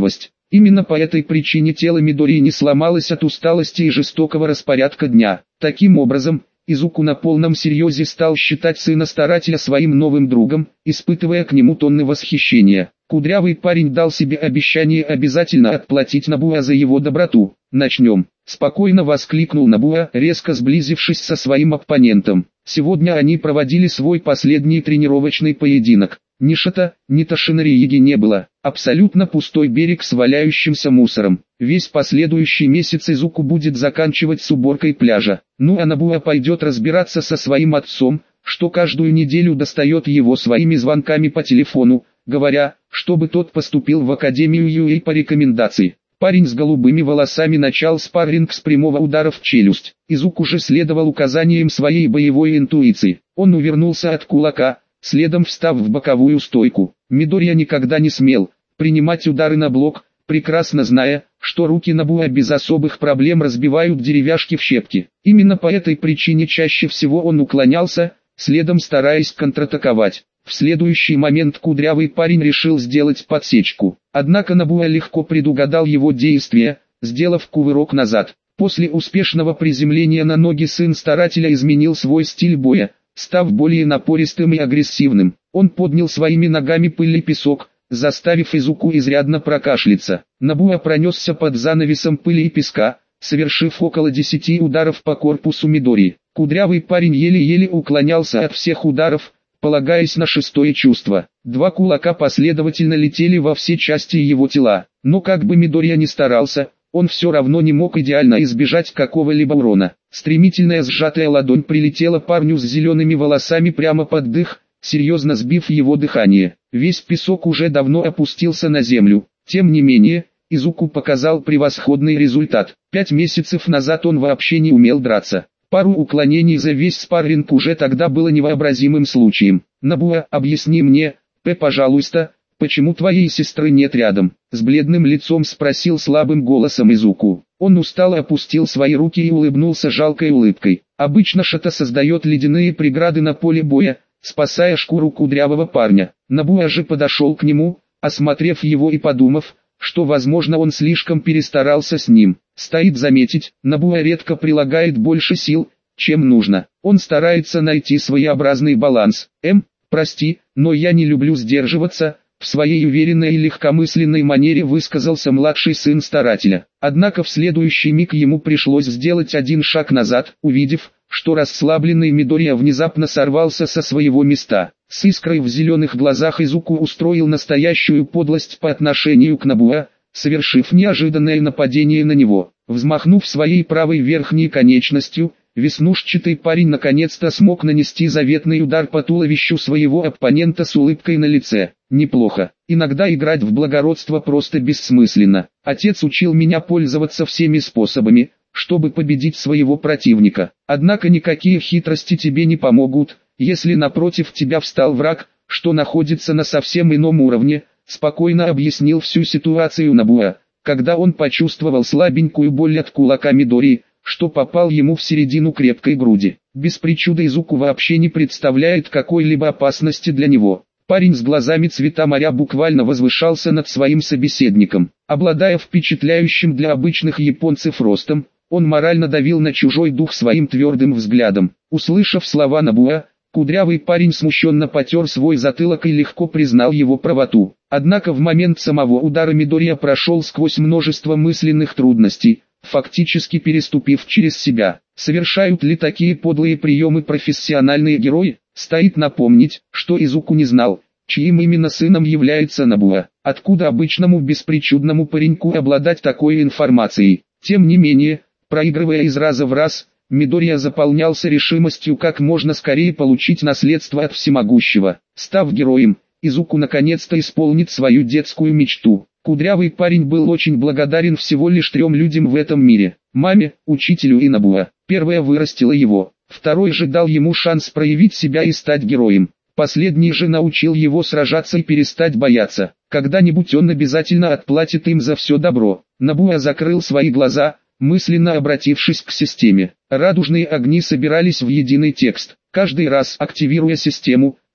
Именно по этой причине тело Мидории не сломалось от усталости и жестокого распорядка дня. Таким образом, Изуку на полном серьезе стал считать сына старателя своим новым другом, испытывая к нему тонны восхищения. Кудрявый парень дал себе обещание обязательно отплатить Набуа за его доброту. «Начнем», — спокойно воскликнул Набуа, резко сблизившись со своим оппонентом. Сегодня они проводили свой последний тренировочный поединок. Ни Шата, ни Тошинарияги не было. Абсолютно пустой берег с валяющимся мусором. Весь последующий месяц Изуку будет заканчивать с уборкой пляжа. Ну а Набуа пойдет разбираться со своим отцом, что каждую неделю достает его своими звонками по телефону, говоря, чтобы тот поступил в Академию Юэй по рекомендации. Парень с голубыми волосами начал спарринг с прямого удара в челюсть. Изуку же следовал указаниям своей боевой интуиции. Он увернулся от кулака, следом встав в боковую стойку. Мидория никогда не смел принимать удары на блок, прекрасно зная, что руки Набуа без особых проблем разбивают деревяшки в щепки. Именно по этой причине чаще всего он уклонялся, следом стараясь контратаковать. В следующий момент кудрявый парень решил сделать подсечку. Однако Набуа легко предугадал его действия, сделав кувырок назад. После успешного приземления на ноги сын старателя изменил свой стиль боя, став более напористым и агрессивным. Он поднял своими ногами пыль и песок, заставив Изуку изрядно прокашляться. Набуа пронесся под занавесом пыли и песка, совершив около 10 ударов по корпусу Мидории. Кудрявый парень еле-еле уклонялся от всех ударов, полагаясь на шестое чувство. Два кулака последовательно летели во все части его тела. Но как бы Мидория ни старался, он все равно не мог идеально избежать какого-либо урона. Стремительная сжатая ладонь прилетела парню с зелеными волосами прямо под дых, серьезно сбив его дыхание. Весь песок уже давно опустился на землю. Тем не менее, Изуку показал превосходный результат. 5 месяцев назад он вообще не умел драться. Пару уклонений за весь спарринг уже тогда было невообразимым случаем. «Набуа, объясни мне, пожалуйста, почему твоей сестры нет рядом?» С бледным лицом спросил слабым голосом Изуку. Он устало опустил свои руки и улыбнулся жалкой улыбкой. Обычно Шата создает ледяные преграды на поле боя, спасая шкуру кудрявого парня. Набуа же подошел к нему, осмотрев его и подумав, что возможно он слишком перестарался с ним. Стоит заметить, Набуа редко прилагает больше сил, чем нужно. Он старается найти своеобразный баланс. Прости, но я не люблю сдерживаться, в своей уверенной и легкомысленной манере высказался младший сын старателя. Однако в следующий миг ему пришлось сделать один шаг назад, увидев, что расслабленный Мидория внезапно сорвался со своего места. С искрой в зеленых глазах Изуку устроил настоящую подлость по отношению к Набуа, совершив неожиданное нападение на него. Взмахнув своей правой верхней конечностью, веснушчатый парень наконец-то смог нанести заветный удар по туловищу своего оппонента с улыбкой на лице. Неплохо. Иногда играть в благородство просто бессмысленно. Отец учил меня пользоваться всеми способами, чтобы победить своего противника. Однако никакие хитрости тебе не помогут, если напротив тебя встал враг, что находится на совсем ином уровне, спокойно объяснил всю ситуацию Набуа, когда он почувствовал слабенькую боль от кулака Мидории, что попал ему в середину крепкой груди. Без причуды Изуку вообще не представляет какой-либо опасности для него. Парень с глазами цвета моря буквально возвышался над своим собеседником. Обладая впечатляющим для обычных японцев ростом, он морально давил на чужой дух своим твердым взглядом. Услышав слова Набуа, кудрявый парень смущенно потер свой затылок и легко признал его правоту. Однако в момент самого удара Мидория прошел сквозь множество мысленных трудностей, фактически переступив через себя. Совершают ли такие подлые приемы профессиональные герои? Стоит напомнить, что Изуку не знал, чьим именно сыном является Набуа. Откуда обычному беспричудному пареньку обладать такой информацией? Тем не менее, проигрывая из раза в раз, Мидория заполнялся решимостью как можно скорее получить наследство от всемогущего. Став героем, Изуку наконец-то исполнит свою детскую мечту. Кудрявый парень был очень благодарен всего лишь 3 людям в этом мире: маме, учителю и Набуа. Первая вырастила его, второй же дал ему шанс проявить себя и стать героем. Последний же научил его сражаться и перестать бояться. Когда-нибудь он обязательно отплатит им за все добро. Набуа закрыл свои глаза, мысленно обратившись к системе. Радужные огни собирались в единый текст. Каждый раз активируя систему,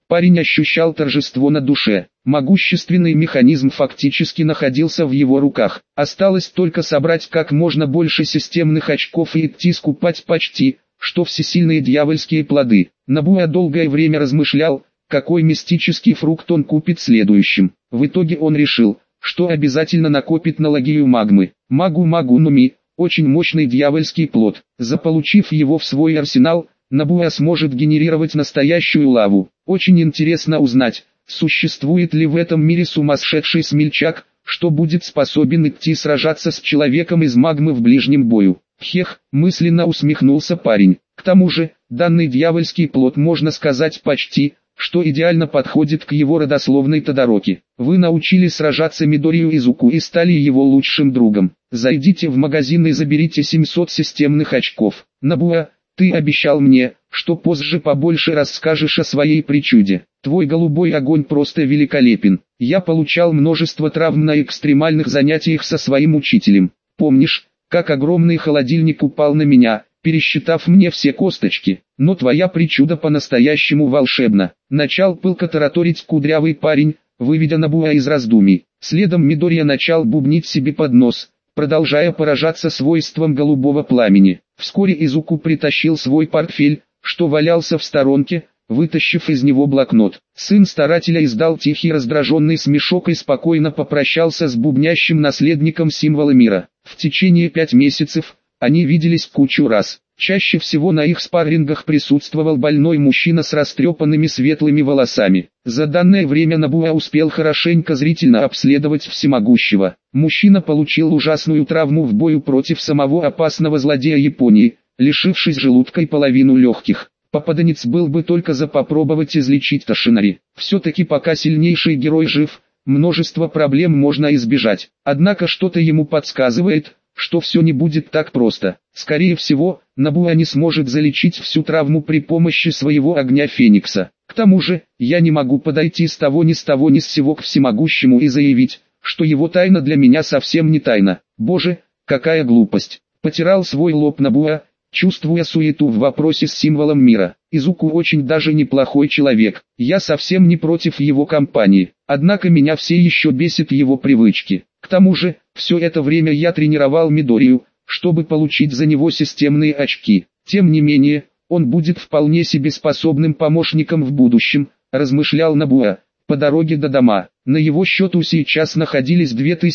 Парень ощущал торжество на душе. Могущественный механизм фактически находился в его руках. Осталось только собрать как можно больше системных очков и идти скупать почти, что всесильные дьявольские плоды. Набуя долгое время размышлял, какой мистический фрукт он купит следующим. В итоге он решил, что обязательно накопит на логию магмы. Магу-магу-нуми, очень мощный дьявольский плод. Заполучив его в свой арсенал, Набуя сможет генерировать настоящую лаву. Очень интересно узнать, существует ли в этом мире сумасшедший смельчак, что будет способен идти сражаться с человеком из магмы в ближнем бою. Хех, мысленно усмехнулся парень. К тому же, данный дьявольский плод, можно сказать, почти, что идеально подходит к его родословной Тодороки. Вы научили сражаться Мидорию Изуку и стали его лучшим другом. Зайдите в магазин и заберите 700 системных очков. Набуя, ты обещал мне, что позже побольше расскажешь о своей причуде. Твой голубой огонь просто великолепен. Я получал множество травм на экстремальных занятиях со своим учителем. Помнишь, как огромный холодильник упал на меня, пересчитав мне все косточки? Но твоя причуда по-настоящему волшебна. Начал пылко тараторить кудрявый парень, выведя Набуя из раздумий. Следом Мидория начал бубнить себе под нос, продолжая поражаться свойством голубого пламени. Вскоре Изуку притащил свой портфель, что валялся в сторонке, вытащив из него блокнот. Сын старателя издал тихий раздраженный смешок и спокойно попрощался с бубнящим наследником символа мира. В течение 5 месяцев они виделись кучу раз. Чаще всего на их спаррингах присутствовал больной мужчина с растрепанными светлыми волосами. За данное время Набуя успел хорошенько зрительно обследовать всемогущего. Мужчина получил ужасную травму в бою против самого опасного злодея Японии, лишившись желудка и половину легких. Попаданец был бы только за попробовать излечить Тошинари. Все-таки пока сильнейший герой жив, множество проблем можно избежать. Однако что-то ему подсказывает, что все не будет так просто. Скорее всего, Набуя не сможет залечить всю травму при помощи своего огня Феникса. К тому же, я не могу подойти с того ни с сего к всемогущему и заявить, что его тайна для меня совсем не тайна. Боже, какая глупость. Потирал свой лоб Набуя, чувствуя суету в вопросе с символом мира. Изуку очень даже неплохой человек. Я совсем не против его компании. Однако меня все еще бесит его привычки. К тому же, все это время я тренировал Мидорию, чтобы получить за него системные очки. Тем не менее, он будет вполне себе способным помощником в будущем, размышлял Набуя. По дороге до дома, на его счету сейчас находились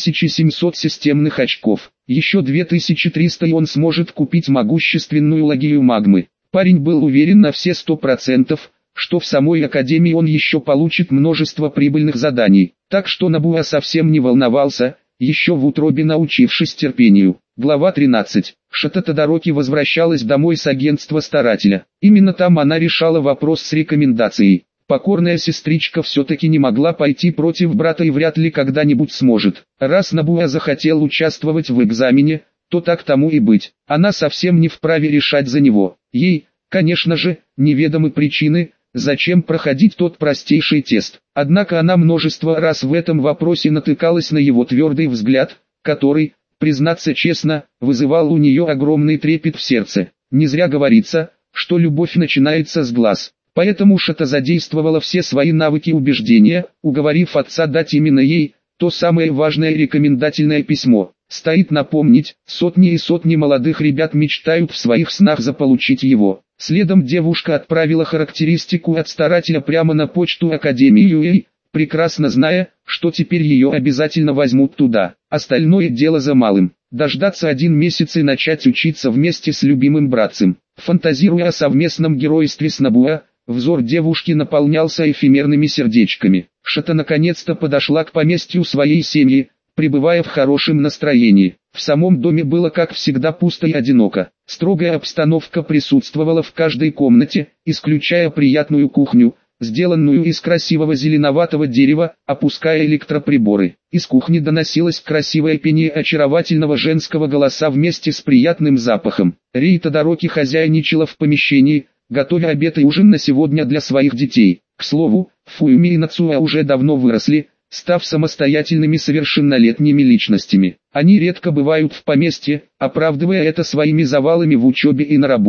2700 системных очков. Еще 2300 и он сможет купить могущественную логию магмы. Парень был уверен на все 100%, что в самой академии он еще получит множество прибыльных заданий. Так что Набуя совсем не волновался, еще в утробе научившись терпению. Глава 13. Шата Тодороки возвращалась домой с агентства старателя. Именно там она решала вопрос с рекомендацией. Покорная сестричка все-таки не могла пойти против брата и вряд ли когда-нибудь сможет. Раз Набуя захотел участвовать в экзамене, то так тому и быть. Она совсем не вправе решать за него. Ей, конечно же, неведомы причины, зачем проходить тот простейший тест. Однако она множество раз в этом вопросе натыкалась на его твердый взгляд, который, признаться честно, вызывал у нее огромный трепет в сердце. Не зря говорится, что любовь начинается с глаз. Поэтому Шата задействовала все свои навыки убеждения, уговорив отца дать именно ей то самое важное рекомендательное письмо. Стоит напомнить, сотни и сотни молодых ребят мечтают в своих снах заполучить его. Следом девушка отправила характеристику от старателя прямо на почту Академии Юэй, прекрасно зная, что теперь ее обязательно возьмут туда. Остальное дело за малым. Дождаться 1 месяц и начать учиться вместе с любимым братцем. Фантазируя о совместном геройстве с Набуя, взор девушки наполнялся эфемерными сердечками. Шата наконец-то подошла к поместью своей семьи, пребывая в хорошем настроении. В самом доме было как всегда пусто и одиноко. Строгая обстановка присутствовала в каждой комнате, исключая приятную кухню, сделанную из красивого зеленоватого дерева, опуская электроприборы. Из кухни доносилось красивое пение очаровательного женского голоса вместе с приятным запахом. Рей Тодороки хозяйничала в помещении, готовя обед и ужин на сегодня для своих детей. К слову, Фуюми и Нацуя уже давно выросли, став самостоятельными совершеннолетними личностями. Они редко бывают в поместье, оправдывая это своими завалами в учебе и на работе.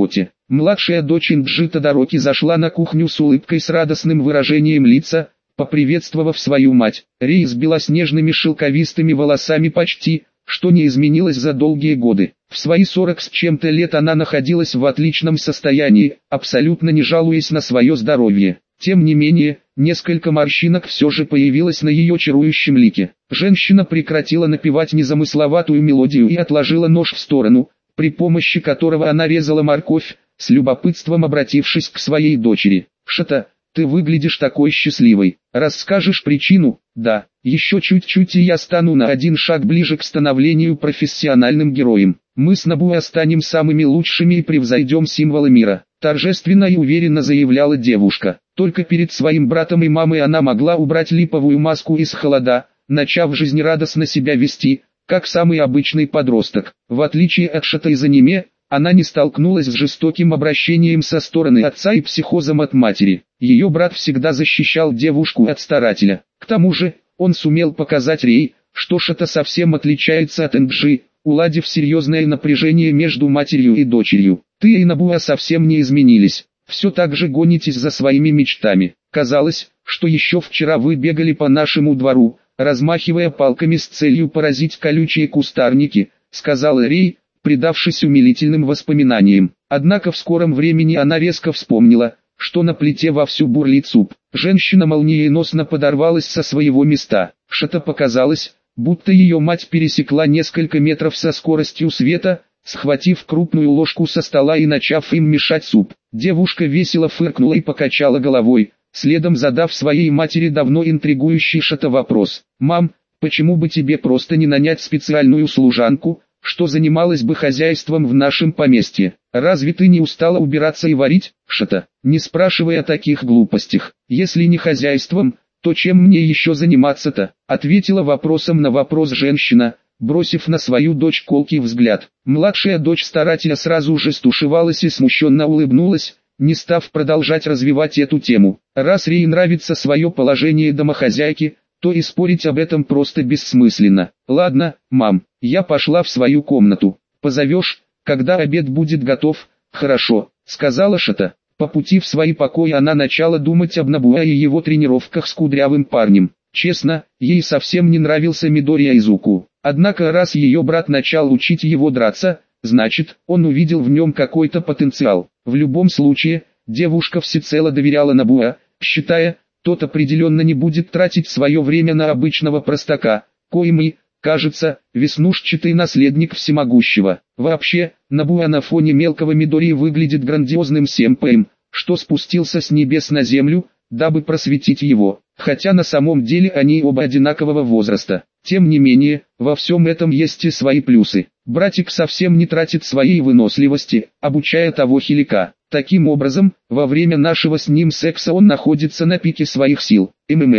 Младшая дочь Инджи Тодороки зашла на кухню с улыбкой с радостным выражением лица, поприветствовав свою мать. Рей с белоснежными шелковистыми волосами почти, что не изменилось за долгие годы. В свои 40 с чем-то лет она находилась в отличном состоянии, абсолютно не жалуясь на свое здоровье. Тем не менее, несколько морщинок все же появилось на ее чарующем лике. Женщина прекратила напевать незамысловатую мелодию и отложила нож в сторону, при помощи которого она резала морковь, с любопытством обратившись к своей дочери. «Шата, ты выглядишь такой счастливой. Расскажешь причину?» «Да, еще чуть-чуть и я стану на один шаг ближе к становлению профессиональным героем. Мы с Набуа станем самыми лучшими и превзойдем символы мира», торжественно и уверенно заявляла девушка. Только перед своим братом и мамой она могла убрать липовую маску из холода, начав жизнерадостно себя вести, как самый обычный подросток. В отличие от Шата из аниме, она не столкнулась с жестоким обращением со стороны отца и психозом от матери. Ее брат всегда защищал девушку от старателя. К тому же, он сумел показать Рей, что Шата совсем отличается от Энджи, уладив серьезное напряжение между матерью и дочерью. «Ты и Набуа совсем не изменились, все так же гонитесь за своими мечтами. Казалось, что еще вчера вы бегали по нашему двору, размахивая палками с целью поразить колючие кустарники», сказала Рей, предавшись умилительным воспоминаниям. Однако в скором времени она резко вспомнила, что на плите вовсю бурлит суп. Женщина молниеносно подорвалась со своего места. Шата показалось, будто ее мать пересекла несколько метров со скоростью света, схватив крупную ложку со стола и начав им мешать суп. Девушка весело фыркнула и покачала головой, следом задав своей матери давно интригующий Шата вопрос. «Мам, почему бы тебе просто не нанять специальную служанку, что занималась бы хозяйством в нашем поместье? Разве ты не устала убираться и варить, Шата?» «Не спрашивай о таких глупостях. Если не хозяйством, то чем мне еще заниматься-то?» ответила вопросом на вопрос женщина, бросив на свою дочь колкий взгляд. Младшая дочь старателя сразу же стушевалась и смущенно улыбнулась, не став продолжать развивать эту тему. Раз Рей нравится свое положение домохозяйки, то и спорить об этом просто бессмысленно. «Ладно, мам, я пошла в свою комнату. Позовешь, когда обед будет готов?» «Хорошо», сказала Шата. По пути в свои покои она начала думать об Набуа и его тренировках с кудрявым парнем. Честно, ей совсем не нравился Мидори Айзуку. Однако раз ее брат начал учить его драться, значит, он увидел в нем какой-то потенциал. В любом случае, девушка всецело доверяла Набуа, считая, тот определенно не будет тратить свое время на обычного простака, коим и, кажется, веснушчатый наследник всемогущего. Вообще, Набуа на фоне мелкого Мидори выглядит грандиозным сэмпэем, что спустился с небес на землю, дабы просветить его, хотя на самом деле они оба одинакового возраста. Тем не менее, во всем этом есть и свои плюсы. Братик совсем не тратит своей выносливости, обучая того хилика. Таким образом, во время нашего с ним секса он находится на пике своих сил.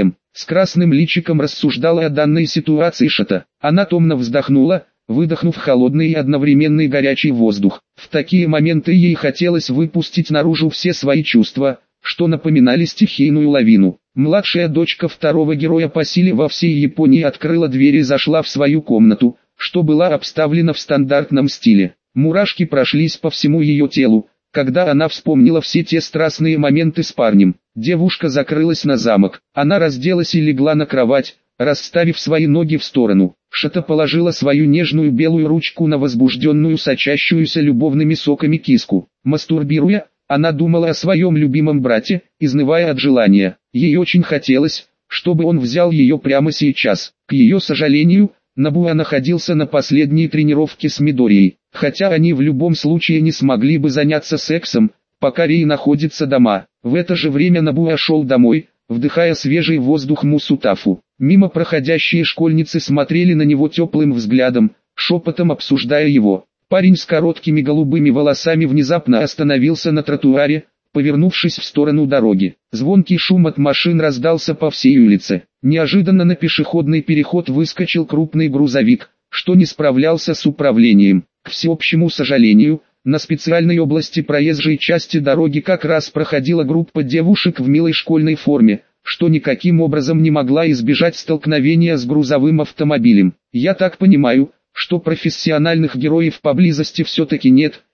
С красным личиком рассуждала о данной ситуации Шата. Она томно вздохнула, выдохнув холодный и одновременный горячий воздух. В такие моменты ей хотелось выпустить наружу все свои чувства, что напоминали стихийную лавину. Младшая дочка второго героя по силе во всей Японии открыла дверь и зашла в свою комнату, что была обставлена в стандартном стиле. Мурашки прошлись по всему ее телу, когда она вспомнила все те страстные моменты с парнем. Девушка закрылась на замок. Она разделась и легла на кровать, расставив свои ноги в сторону. Шата положила свою нежную белую ручку на возбужденную, сочащуюся любовными соками киску. Мастурбируя, она думала о своем любимом брате, изнывая от желания. Ей очень хотелось, чтобы он взял ее прямо сейчас. К ее сожалению, Набуа находился на последней тренировке с Мидорией. Хотя они в любом случае не смогли бы заняться сексом, пока Рей находится дома. В это же время Набуа шел домой, вдыхая свежий воздух Мусутафу. Мимо проходящие школьницы смотрели на него теплым взглядом, шепотом обсуждая его. Парень с короткими голубыми волосами внезапно остановился на тротуаре, повернувшись в сторону дороги. Звонкий шум от машин раздался по всей улице. Неожиданно на пешеходный переход выскочил крупный грузовик, что не справлялся с управлением. К всеобщему сожалению, на специальной области проезжей части дороги как раз проходила группа девушек в милой школьной форме, что никаким образом не могла избежать столкновения с грузовым автомобилем. «Я так понимаю, что профессиональных героев поблизости все-таки нет»,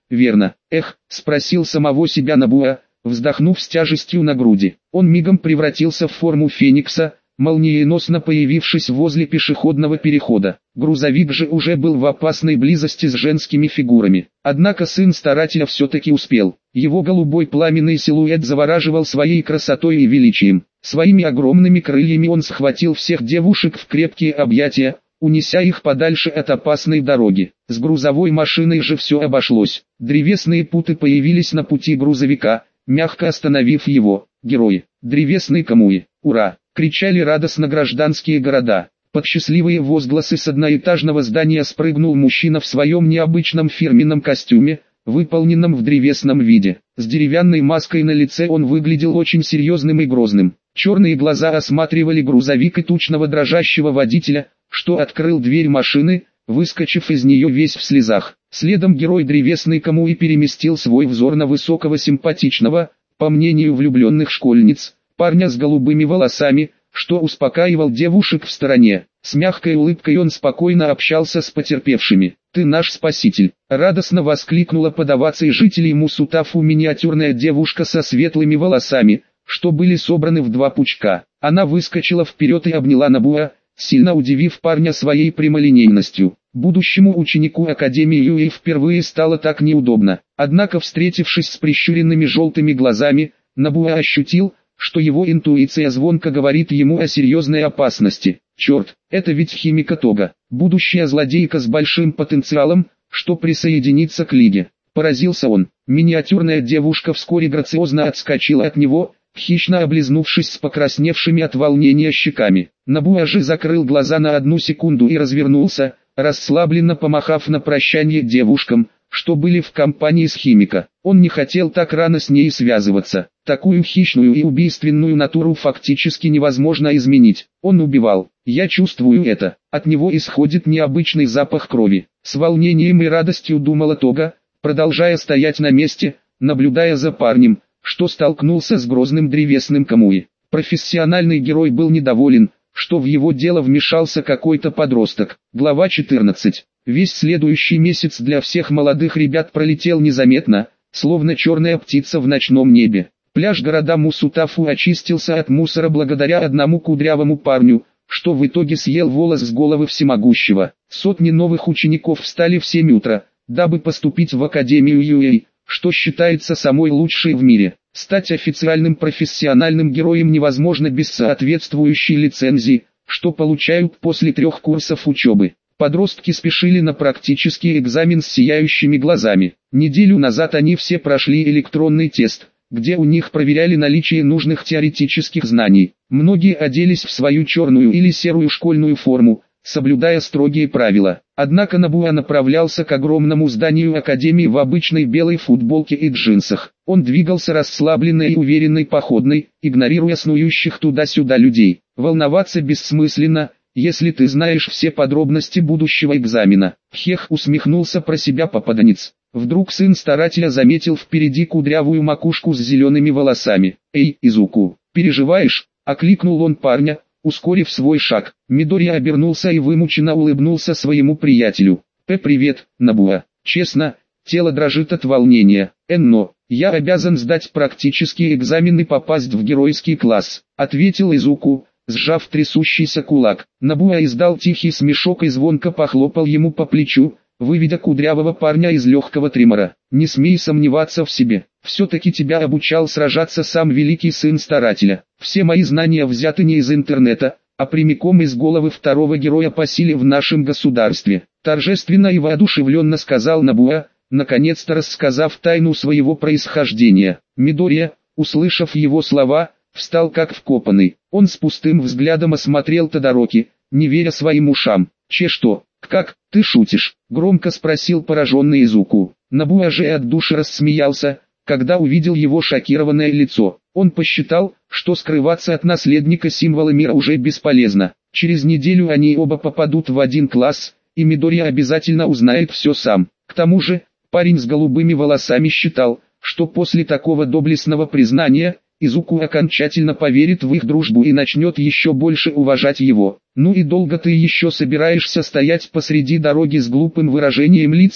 верно? Эх, спросил самого себя Нобуа, вздохнув с тяжестью на груди. Он мигом превратился в форму феникса, молниеносно появившись возле пешеходного перехода. Грузовик же уже был в опасной близости с женскими фигурами. Однако сын старателя все-таки успел. Его голубой пламенный силуэт завораживал своей красотой и величием. Своими огромными крыльями он схватил всех девушек в крепкие объятия, унеся их подальше от опасной дороги. С грузовой машиной же все обошлось. Древесные путы появились на пути грузовика, мягко остановив его. Герои, древесные камуи, ура! Кричали радостно гражданские города. Под счастливые возгласы с одноэтажного здания спрыгнул мужчина в своем необычном фирменном костюме, выполненном в древесном виде. С деревянной маской на лице он выглядел очень серьезным и грозным. Черные глаза осматривали грузовик и тучного дрожащего водителя, что открыл дверь машины, выскочив из нее весь в слезах. Следом герой древесной камуи переместил свой взор на высокого симпатичного, по мнению влюбленных школьниц, парня с голубыми волосами, что успокаивал девушек в стороне. С мягкой улыбкой он спокойно общался с потерпевшими. «Ты наш спаситель!» — радостно воскликнула подаваться и жителей Мусутафу миниатюрная девушка со светлыми волосами, что были собраны в два пучка. Она выскочила вперед и обняла Нобуа, сильно удивив парня своей прямолинейностью. Будущему ученику Академии Юэй впервые стало так неудобно. Однако, встретившись с прищуренными желтыми глазами, Нобуа ощутил, что его интуиция звонко говорит ему о серьезной опасности. Черт, это ведь Химика Тога, будущая злодейка с большим потенциалом, что присоединится к Лиге. Поразился он. Миниатюрная девушка вскоре грациозно отскочила от него, хищно облизнувшись с покрасневшими от волнения щеками. Нобуа же закрыл глаза на одну секунду и развернулся, расслабленно помахав на прощание девушкам, что были в компании с Химика. Он не хотел так рано с ней связываться. Такую хищную и убийственную натуру фактически невозможно изменить. Он убивал. Я чувствую это. От него исходит необычный запах крови. С волнением и радостью думала Тога, продолжая стоять на месте, наблюдая за парнем, что столкнулся с грозным древесным камуи. Профессиональный герой был недоволен, что в его дело вмешался какой-то подросток. Глава 14. Весь следующий месяц для всех молодых ребят пролетел незаметно, словно черная птица в ночном небе. Пляж города Мусутафу очистился от мусора благодаря одному кудрявому парню, что в итоге съел волос с головы всемогущего. Сотни новых учеников встали в 7 утра, дабы поступить в Академию Юэй, что считается самой лучшей в мире. Стать официальным профессиональным героем невозможно без соответствующей лицензии, что получают после 3 курсов учебы. Подростки спешили на практический экзамен с сияющими глазами. Неделю назад они все прошли электронный тест, где у них проверяли наличие нужных теоретических знаний. Многие оделись в свою черную или серую школьную форму, соблюдая строгие правила. Однако Нобуа направлялся к огромному зданию Академии в обычной белой футболке и джинсах. Он двигался расслабленной и уверенной походной, игнорируя снующих туда-сюда людей. Волноваться бессмысленно, если ты знаешь все подробности будущего экзамена. Хех усмехнулся про себя попаданец. Вдруг сын старателя заметил впереди кудрявую макушку с зелеными волосами. «Эй, Изуку, переживаешь?» — окликнул он парня, ускорив свой шаг. Мидори обернулся и вымученно улыбнулся своему приятелю. «Привет, Нобуа. Честно, тело дрожит от волнения. Но я обязан сдать практический экзамен и попасть в геройский класс», — ответил Изуку, сжав трясущийся кулак. Нобуа издал тихий смешок и звонко похлопал ему по плечу, выведя кудрявого парня из легкого тремора. «Не смей сомневаться в себе. Все-таки тебя обучал сражаться сам великий сын старателя. Все мои знания взяты не из интернета, а прямиком из головы второго героя по силе в нашем государстве», — торжественно и воодушевленно сказал Нобуа, наконец-то рассказав тайну своего происхождения. Мидори, услышав его слова, встал как вкопанный. Он с пустым взглядом осмотрел Тодороки, не веря своим ушам. «Что? Как, ты шутишь?» — громко спросил пораженный Изуку. Нобуа же от души рассмеялся, когда увидел его шокированное лицо. Он посчитал, что скрываться от наследника символа мира уже бесполезно. Через неделю они оба попадут в один класс, и Мидори обязательно узнает все сам. К тому же, парень с голубыми волосами считал, что после такого доблестного признания, Изуку окончательно поверит в их дружбу и начнет еще больше уважать его. «Ну и долго ты еще собираешься стоять посреди дороги с глупым выражением лица?» —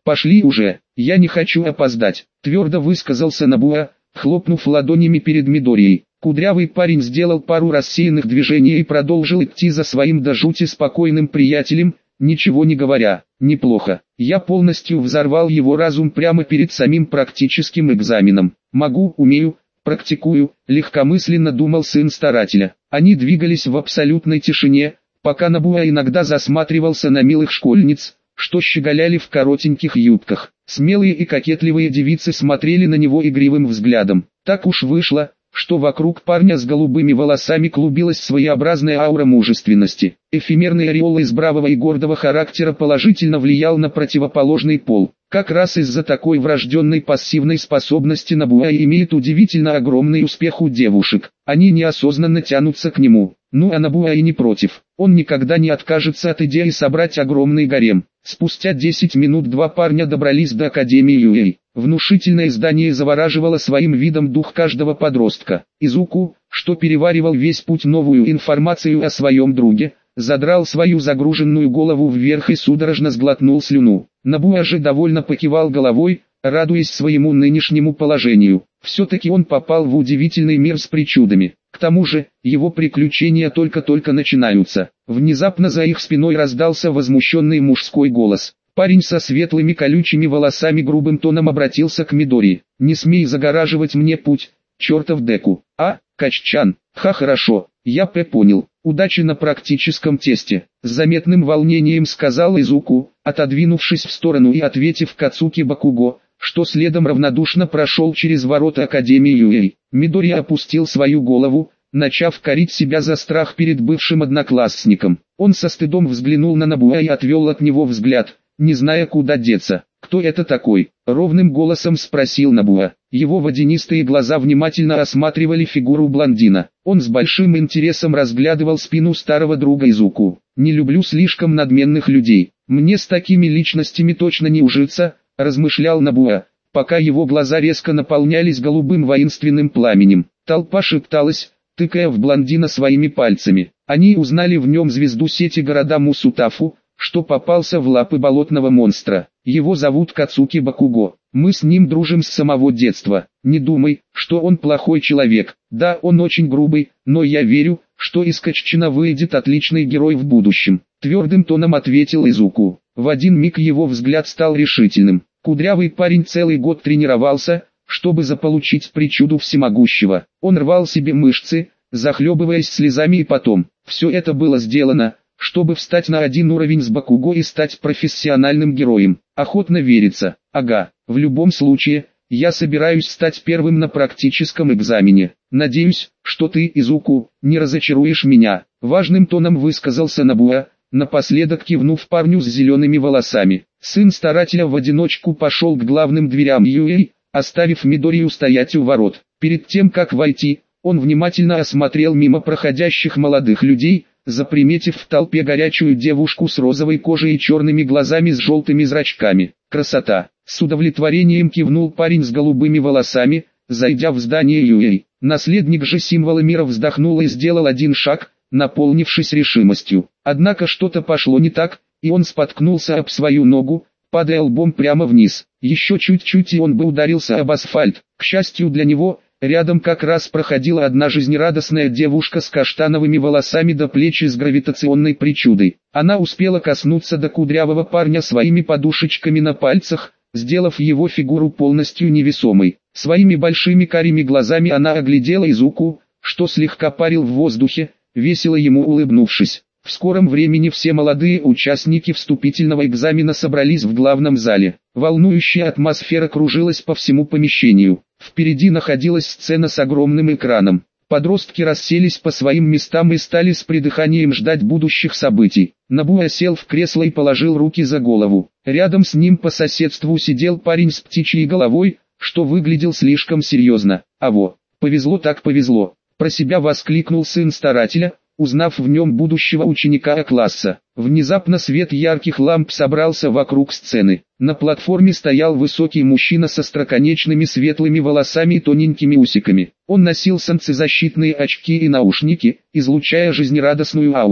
«Пошли уже, я не хочу опоздать», — твердо высказался Набуа, хлопнув ладонями перед Мидорией. Кудрявый парень сделал пару рассеянных движений и продолжил идти за своим до жути спокойным приятелем, ничего не говоря. «Неплохо. Я полностью взорвал его разум прямо перед самим практическим экзаменом. Могу, умею, практикую», — легкомысленно думал сын старателя. Они двигались в абсолютной тишине, пока Набуа иногда засматривался на милых школьниц, что щеголяли в коротеньких юбках. Смелые и кокетливые девицы смотрели на него игривым взглядом. Так уж вышло, что вокруг парня с голубыми волосами клубилась своеобразная аура мужественности. Эфемерный ореол из бравого и гордого характера положительно влиял на противоположный пол. Как раз из-за такой врожденной пассивной способности Набуа имеет удивительно огромный успех у девушек. Они неосознанно тянутся к нему. Ну а Набуа и не против. Он никогда не откажется от идеи собрать огромный гарем. Спустя 10 минут два парня добрались до Академии Юэй. Внушительное здание завораживало своим видом дух каждого подростка. Изуку, что переваривал весь путь новую информацию о своем друге, задрал свою загруженную голову вверх и судорожно сглотнул слюну. Набуа же довольно покивал головой, радуясь своему нынешнему положению. Все-таки он попал в удивительный мир с причудами. К тому же, его приключения только-только начинаются. Внезапно за их спиной раздался возмущенный мужской голос. Парень со светлыми колючими волосами грубым тоном обратился к Мидори. «Не смей загораживать мне путь, чертов Деку». «А, Каччан, хорошо, я понял. Удачи на практическом тесте», — с заметным волнением сказал Изуку, отодвинувшись в сторону и ответив Кацуки Бакуго, что следом равнодушно прошел через ворота Академии Юэй. Мидори опустил свою голову, начав корить себя за страх перед бывшим одноклассником. Он со стыдом взглянул на Набуа и отвел от него взгляд, не зная куда деться. «Кто это такой?» — ровным голосом спросил Набуа. Его водянистые глаза внимательно осматривали фигуру блондина. Он с большим интересом разглядывал спину старого друга Изуку. «Не люблю слишком надменных людей. Мне с такими личностями точно не ужиться», — размышлял Набуа, пока его глаза резко наполнялись голубым воинственным пламенем. Толпа шепталась, тыкая в блондина своими пальцами. Они узнали в нем звезду сети города Мусутафу, что попался в лапы болотного монстра. «Его зовут Кацуки Бакуго. Мы с ним дружим с самого детства. Не думай, что он плохой человек. Да, он очень грубый, но я верю, что из Каччана выйдет отличный герой в будущем», — твердым тоном ответил Изуку. В один миг его взгляд стал решительным. Кудрявый парень целый год тренировался, чтобы заполучить причуду всемогущего. Он рвал себе мышцы, захлебываясь слезами, и потом, все это было сделано, чтобы встать на один уровень с Бакуго и стать профессиональным героем. Охотно верится. Ага, в любом случае, я собираюсь стать первым на практическом экзамене. Надеюсь, что ты, Изуку, не разочаруешь меня. Важным тоном высказался Набуа, напоследок кивнув парню с зелеными волосами. Сын старателя в одиночку пошел к главным дверям Юэй, оставив Мидорию стоять у ворот. Перед тем как войти, он внимательно осмотрел мимо проходящих молодых людей, заприметив в толпе горячую девушку с розовой кожей и черными глазами с желтыми зрачками. «Красота!» — с удовлетворением кивнул парень с голубыми волосами, зайдя в здание Юэй. Наследник же символа мира вздохнул и сделал один шаг, наполнившись решимостью. Однако что-то пошло не так, и он споткнулся об свою ногу, падая лбом прямо вниз. Еще чуть-чуть и он бы ударился об асфальт. К счастью для него, рядом как раз проходила одна жизнерадостная девушка с каштановыми волосами до плеч и с гравитационной причудой. Она успела коснуться до кудрявого парня своими подушечками на пальцах, сделав его фигуру полностью невесомой. Своими большими карими глазами она оглядела Изуку, что слегка парил в воздухе, весело ему улыбнувшись. В скором времени все молодые участники вступительного экзамена собрались в главном зале. Волнующая атмосфера кружилась по всему помещению. Впереди находилась сцена с огромным экраном. Подростки расселись по своим местам и стали с придыханием ждать будущих событий. Набуа сел в кресло и положил руки за голову. Рядом с ним по соседству сидел парень с птичьей головой, что выглядел слишком серьезно. «Аво, повезло так повезло», — про себя воскликнул сын старателя, узнав в нем будущего ученика А-класса. Внезапно свет ярких ламп собрался вокруг сцены. На платформе стоял высокий мужчина со остроконечными светлыми волосами и тоненькими усиками. Он носил солнцезащитные очки и наушники, излучая жизнерадостную ауру.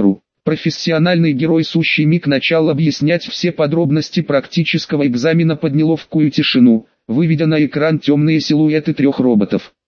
Профессиональный герой сущий миг начал объяснять все подробности практического экзамена под неловкую тишину, выведя на экран темные силуэты 3 роботов.